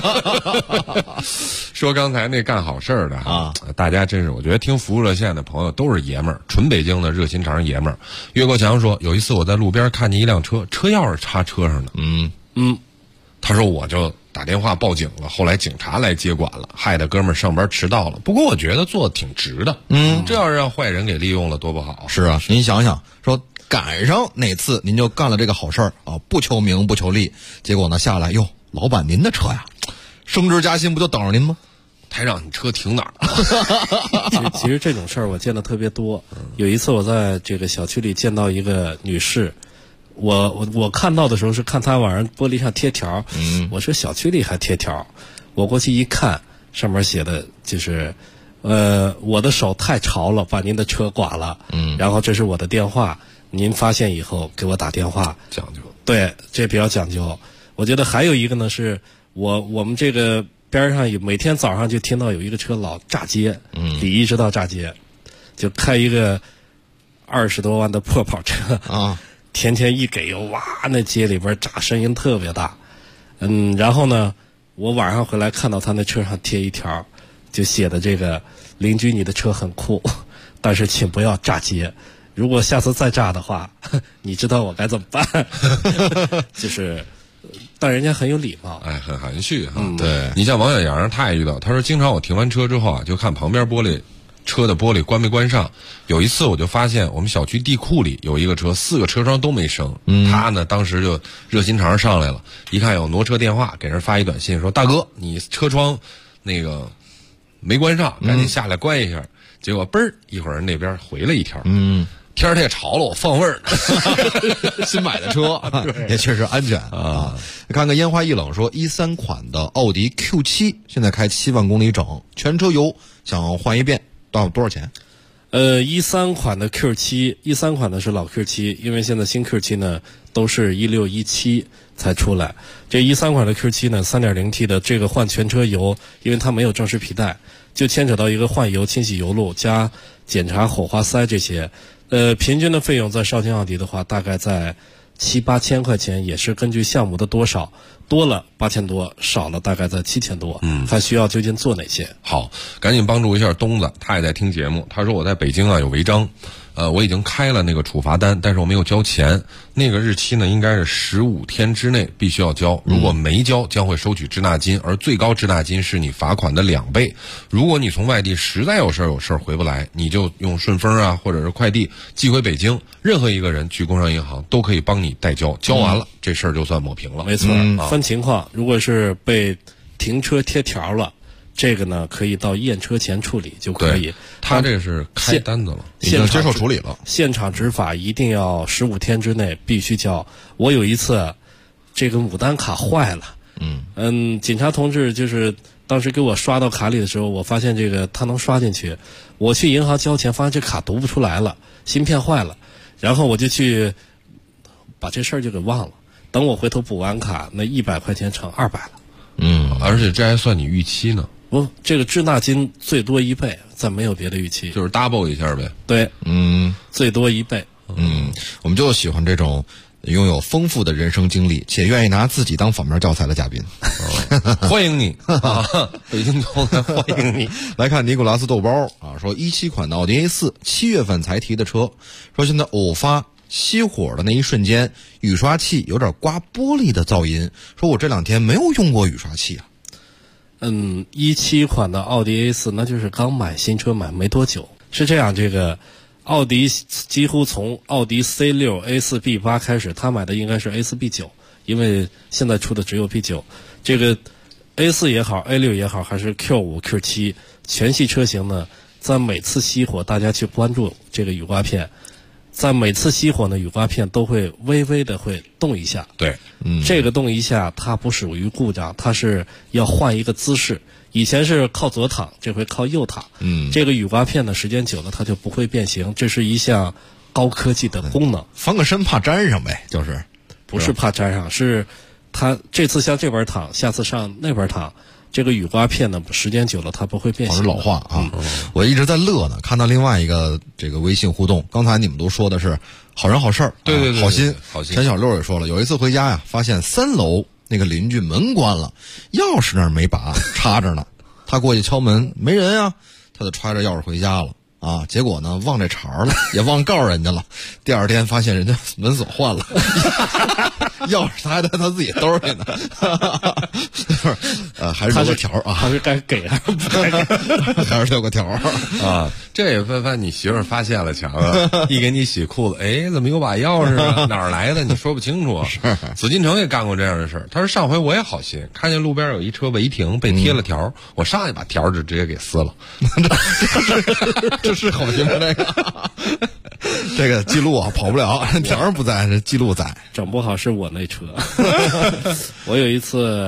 说刚才那干好事儿的大家真是，我觉得听服务热线的朋友都是爷们儿，纯北京的热心肠爷们儿。岳国强说，有一次我在路边看见一辆车，车钥匙插车上的。他说我就打电话报警了，后来警察来接管了，害得哥们儿上班迟到了。不过我觉得做的挺值的。这要是让坏人给利用了，多不好。 是啊，您想想说。赶上哪次您就干了这个好事儿不求名不求利，结果呢下来哟，老板您的车呀，升职加薪不就等着您吗？ 台长，你车停哪儿？ 其实这种事儿我见的特别多。有一次我在这个小区里见到一个女士，我看到的时候是看她晚上玻璃上贴条，我说小区里还贴条，我过去一看，上面写的就是我的手太潮了，把您的车剐了。然后这是我的电话，您发现以后给我打电话。 讲究。 对，这比较讲究。我觉得还有一个呢，是我们这个边上每天早上就听到有一个车老炸街，礼仪知道炸街，就开一个20多万的破跑车啊，天天一给油，哇，那街里边炸，声音特别大。然后呢，我晚上回来看到他那车上贴一条，就写的这个邻居，你的车很酷，但是请不要炸街。如果下次再炸的话，你知道我该怎么办？就是，但人家很有礼貌， 哎，很含蓄哈。对，你像王小阳，他也遇到，他说经常我停完车之后啊，就看旁边车的玻璃关没关上。有一次我就发现我们小区地库里有一个车，4个车窗都没升。他呢当时就热心肠上来了，一看有挪车电话，给人发一短信说：“大哥，你车窗那个没关上，赶紧下来关一下。”结果嘣儿一会儿那边回了一条。天儿太潮了，我放味儿。 新买的车也确实安全啊。看看烟花易冷说，13款的奥迪 Q7 现在开7万公里整，全车油，想换一遍，到多少钱 ？13款的 Q7，13款的是老 Q7，因为现在新 Q7 呢都是16、17才出来。这13款的 Q7 呢 3.0T 的这个换全车油，因为它没有正时皮带，就牵扯到一个换油、清洗油路加检查火花塞这些。平均的费用在绍兴奥迪的话，大概在7、8千块钱，也是根据项目的多少，多了8000多，少了大概在7000多。看需要究竟做哪些。 好，赶紧帮助一下东子，他也在听节目。他说我在北京啊有违章，我已经开了那个处罚单，但是我没有交钱。那个日期呢应该是15天之内必须要交，如果没交将会收取滞纳金，而最高滞纳金是你罚款的2倍。如果你从外地实在有事儿回不来，你就用顺丰啊或者是快递寄回北京，任何一个人去工商银行都可以帮你代交，交完了这事儿就算抹平了。 没错，分情况，如果是被停车贴条了，这个呢可以到验车前处理就可以。 他这是开单子了， 已经接受处理了。 现场执法一定要15天之内必须交。我有一次这个牡丹卡坏了，警察同志就是当时给我刷到卡里的时候，我发现这个他能刷进去，我去银行交钱，发现这卡读不出来了，芯片坏了，然后我就去把这事儿就给忘了。等我回头补完卡，那100块钱成200了。 而且这还算你逾期呢。 不，这个滞纳金最多1倍，再没有别的逾期， 就是 double 一下呗。 对，最多1倍。 我们就喜欢这种拥有丰富的人生经历且愿意拿自己当反面教材的嘉宾。 欢迎你啊，北京都来欢迎你。 来看尼古拉斯豆包啊，说17款的奥迪 A4 7月份才提的车，说现在偶发熄火的那一瞬间，雨刷器有点刮玻璃的噪音，说我这2天没有用过雨刷器啊。 17款的奥迪 A4 那就是刚买新车买没多久。是这样，这个奥迪几乎从奥迪 C6、A4、B8 开始，他买的应该是 A4、B9， 因为现在出的只有 B9。这个 A4 也好 A6 也好，还是 Q5、Q7 全系车型呢，在每次熄火大家去关注这个雨刮片，在每次熄火呢，雨刮片都会微微的会动一下。 对， 这个动一下它不属于故障，它是要换一个姿势。以前是靠左躺，这回靠右躺。这个雨刮片呢，时间久了它就不会变形，这是一项高科技的功能。 翻个身怕粘上呗，就是不是怕粘上，是它这次向这边躺，下次上那边躺。这个雨刮片呢，时间久了它不会变形。 老化啊！我一直在乐呢，看到另外一个这个微信互动，刚才你们都说的是好人好事儿， 对， 好心。 陈小六也说了，有一次回家呀，发现3楼那个邻居门关了，钥匙那儿没拔，插着呢。他过去敲门，没人啊，他就揣着钥匙回家了啊。结果呢，忘这茬了，也忘告诉人家了。第2天发现人家门锁换了，钥匙他还在他自己兜里呢。还是留个条啊， 还是该给还是不该给， 还是留个条啊。这也翻翻你媳妇儿发现了强啊，一给你洗裤子，哎，怎么有把钥匙啊？哪儿来的？你说不清楚。紫禁城也干过这样的事儿。他说上回我也好心，看见路边有一车违停，被贴了条，我上去把条就直接给撕了。 这是好心吗？这个记录啊跑不了，条不在，这记录在。 整不好是我那车。我有一次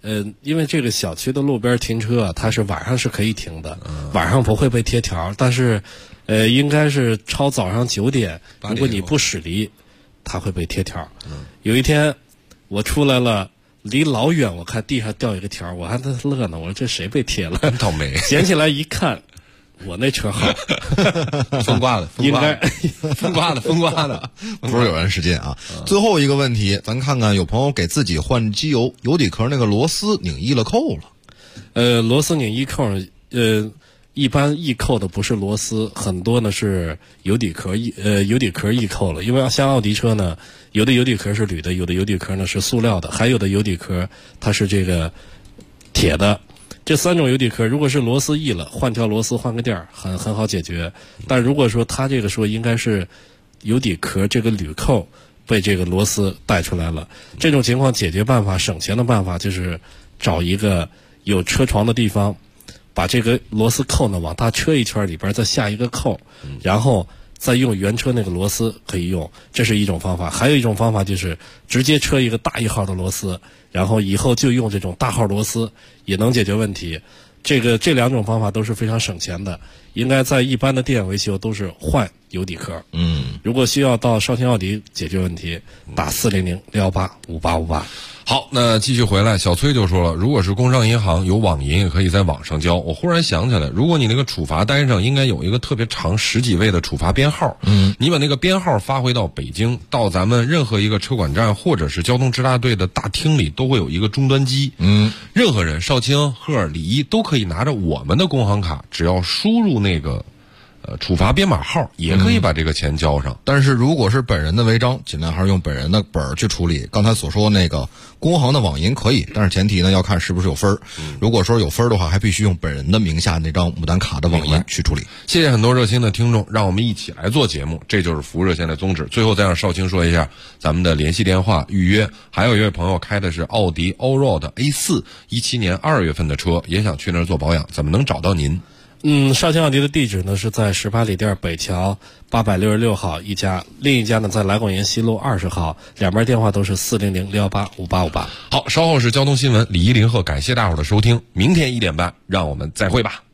因为这个小区的路边停车它是晚上是可以停的，晚上不会被贴条，但是应该是超早上9点，如果你不驶离，它会被贴条。有一天我出来了，离老远我看地上掉一个条，我还在乐呢，我说这谁被贴了？ 倒霉！ 捡起来一看，我那车号风刮的， 应该风刮的，不是有人使劲啊。最后一个问题，咱看看有朋友给自己换机油油底壳那个螺丝拧一了扣了。 螺丝拧一扣，一般易扣的不是螺丝，很多呢是油底壳易扣了。因为像奥迪车呢，有的油底壳是铝的，有的油底壳呢是塑料的，还有的油底壳它是这个铁的。这3种油底壳，如果是螺丝易了，换条螺丝换个垫儿，很好解决。但如果说它这个说应该是油底壳这个铝扣被这个螺丝带出来了，这种情况解决办法、省钱的办法就是找一个有车床的地方，把这个螺丝扣呢往大车一圈里边再下一个扣，然后再用原车那个螺丝可以用，这是一种方法。还有一种方法就是直接车一个大1号的螺丝，然后以后就用这种大号螺丝也能解决问题。这2种方法都是非常省钱的，应该在一般的店维修都是换油底壳。如果需要到绍兴奥迪解决问题，打400-618-5858。 好，那继续回来，小崔就说了，如果是工商银行有网银，也可以在网上交。我忽然想起来，如果你那个处罚单上应该有一个特别长10几位的处罚编号，你把那个编号发回到北京，到咱们任何一个车管站或者是交通支大队的大厅里，都会有一个终端机。任何人，少卿、赫尔、李一都可以拿着我们的工行卡，只要输入那个处罚编码号，也可以把这个钱交上。 但是如果是本人的违章，尽量还是用本人的本儿去处理。刚才所说那个工行的网银可以，但是前提呢要看是不是有分儿。如果说有分儿的话，还必须用本人的名下那张牡丹卡的网银去处理。 谢谢很多热心的听众，让我们一起来做节目，这就是服务热线的宗旨。最后再让少卿说一下咱们的联系电话预约。还有一位朋友开的是奥迪 Allroad A4，17年2月份的车，也想去那儿做保养，怎么能找到您？ 绍兴奥迪的地址呢是在18里店北桥866号一家，另一家呢在来广沿西路20号，两边电话都是400-618-5858。 好，稍后是交通新闻，李一林鹤，感谢大伙的收听，明天1点半，让我们再会吧。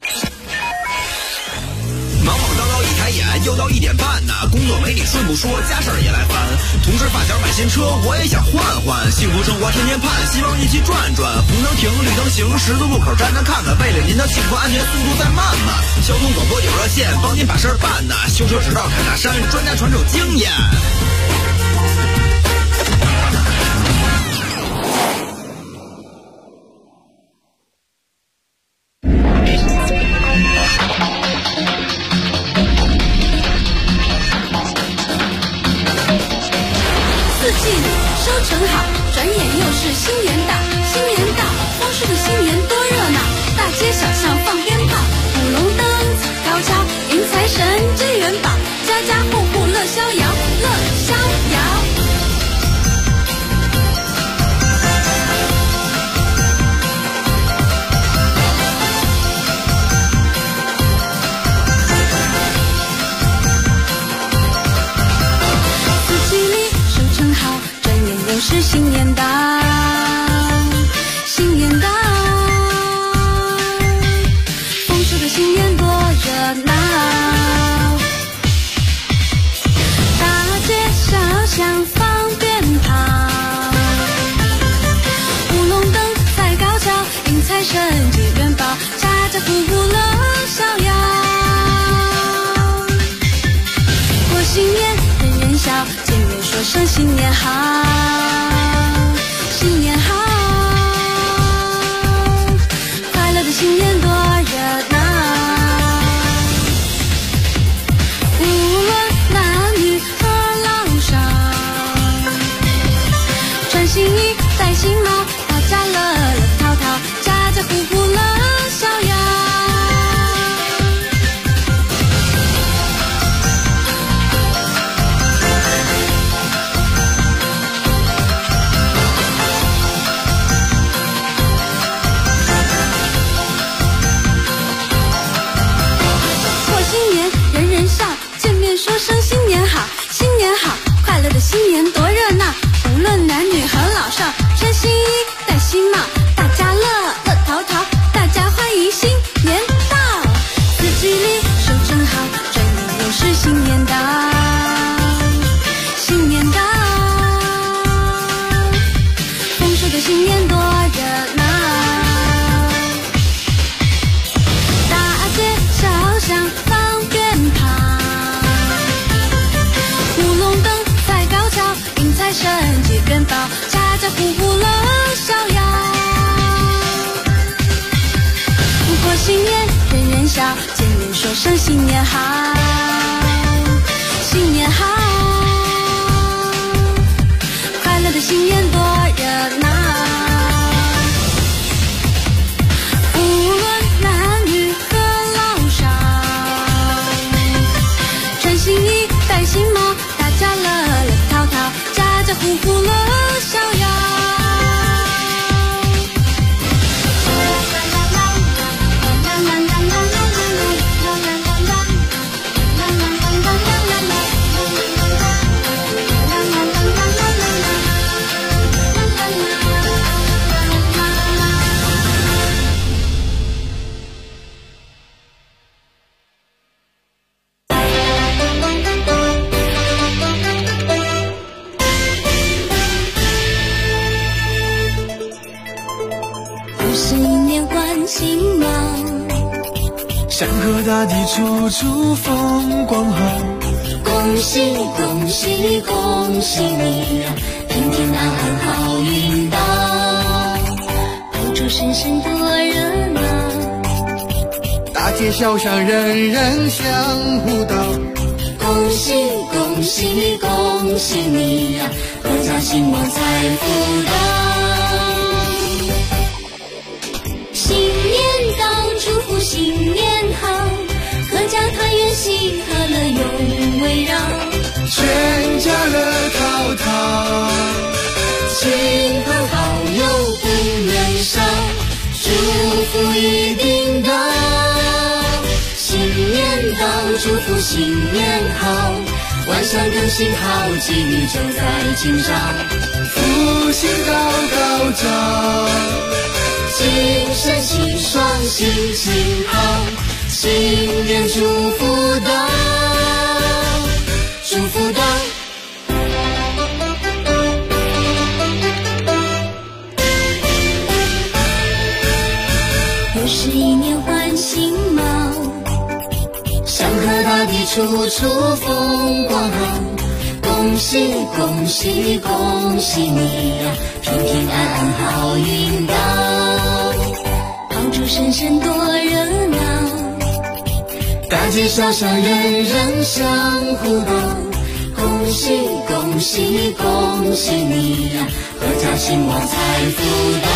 忙忙叨叨一抬眼，又到1点半呢，工作没理顺不说，家事儿也来烦。同事发小买新车，我也想换换，幸福生活天天盼，希望一起转转。红灯停，绿灯行，十字路口站站看看，为了您的幸福安全，速度再慢慢。交通广播有热线，帮您把事儿办呢。修车直到砍大山，专家传授经验。 收成好，转眼又是新年到，新年到，丰收的新年多热闹，大街小巷放鞭炮，舞龙灯，高跷，迎财神，追元宝，家家户户乐逍遥，乐逍遥。四季里收成好，转眼又是新年到，新年到，丰收的新年多热闹，大街小巷放鞭炮，舞龙灯在高跷，迎财神接元宝，家家户户乐逍遥。过新年人人笑，见面说声新年好，新年好，快乐的新年多热闹，无论男女和老少，穿新衣戴新帽，大家乐乐淘淘，家家户户乐逍遥。说声新年好，新年好，快乐的新年多热闹，无论男女和老少，穿新衣戴新帽， 人人笑，见面说声新年好，新年好，快乐的新年多热闹。无论男女和老少，穿新衣戴新帽，大家乐乐淘淘，家家户户乐逍遥。 山河大地处处风光好， 恭喜恭喜恭喜你呀，平平安安好运到，爆竹声声多热闹， 大街小巷人人相互道， 恭喜恭喜恭喜你呀，阖家兴旺财富到，新年到，祝福新年好，阖家团圆喜和乐永围绕， 全家乐淘淘， 亲朋好友不能少，祝福一定到，新年到，祝福新年好，万象更新好，机遇就在今朝， 福星高高照， 精神气爽心情好，新年祝福到，祝福到。又是一年换新貌，山河大地处处风光好，恭喜恭喜恭喜你呀，平平安安好运到，爆竹声声多热闹，大街小巷人人相互道，恭喜恭喜恭喜你呀，阖家兴旺财富到，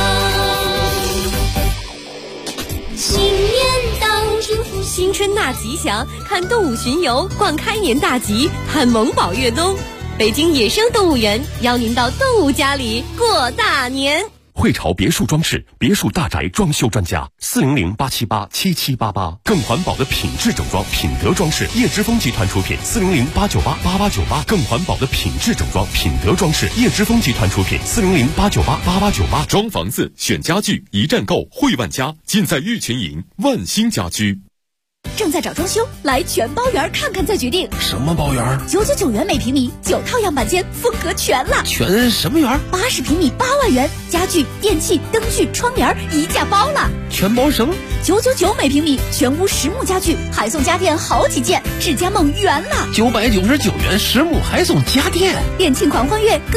新年到，祝福新春大吉祥，看动物巡游，逛开年大吉，探萌宝越冬。北京野生动物园邀您到动物家里过大年。 汇潮别墅装饰，别墅大宅装修专家，400-878-7788，更环保的品质整装，品德装饰，叶之峰集团出品，400-898-8898，更环保的品质整装，品德装饰，叶之峰集团出品，400-898-8898。装房子选家具，一站购汇万家，尽在玉群营万兴家居。 正在找装修，来全包园看看再决定。 什么包园 ？999元每平米，9套样板间，风格全了。 全什么园 ？80平米8万元，家具、电器、灯具、窗帘一价包了。 全包什么 ？999每平米，全屋实木家具，还送家电好几件，智家梦圆了。 999元实木还送家电， 店庆狂欢月。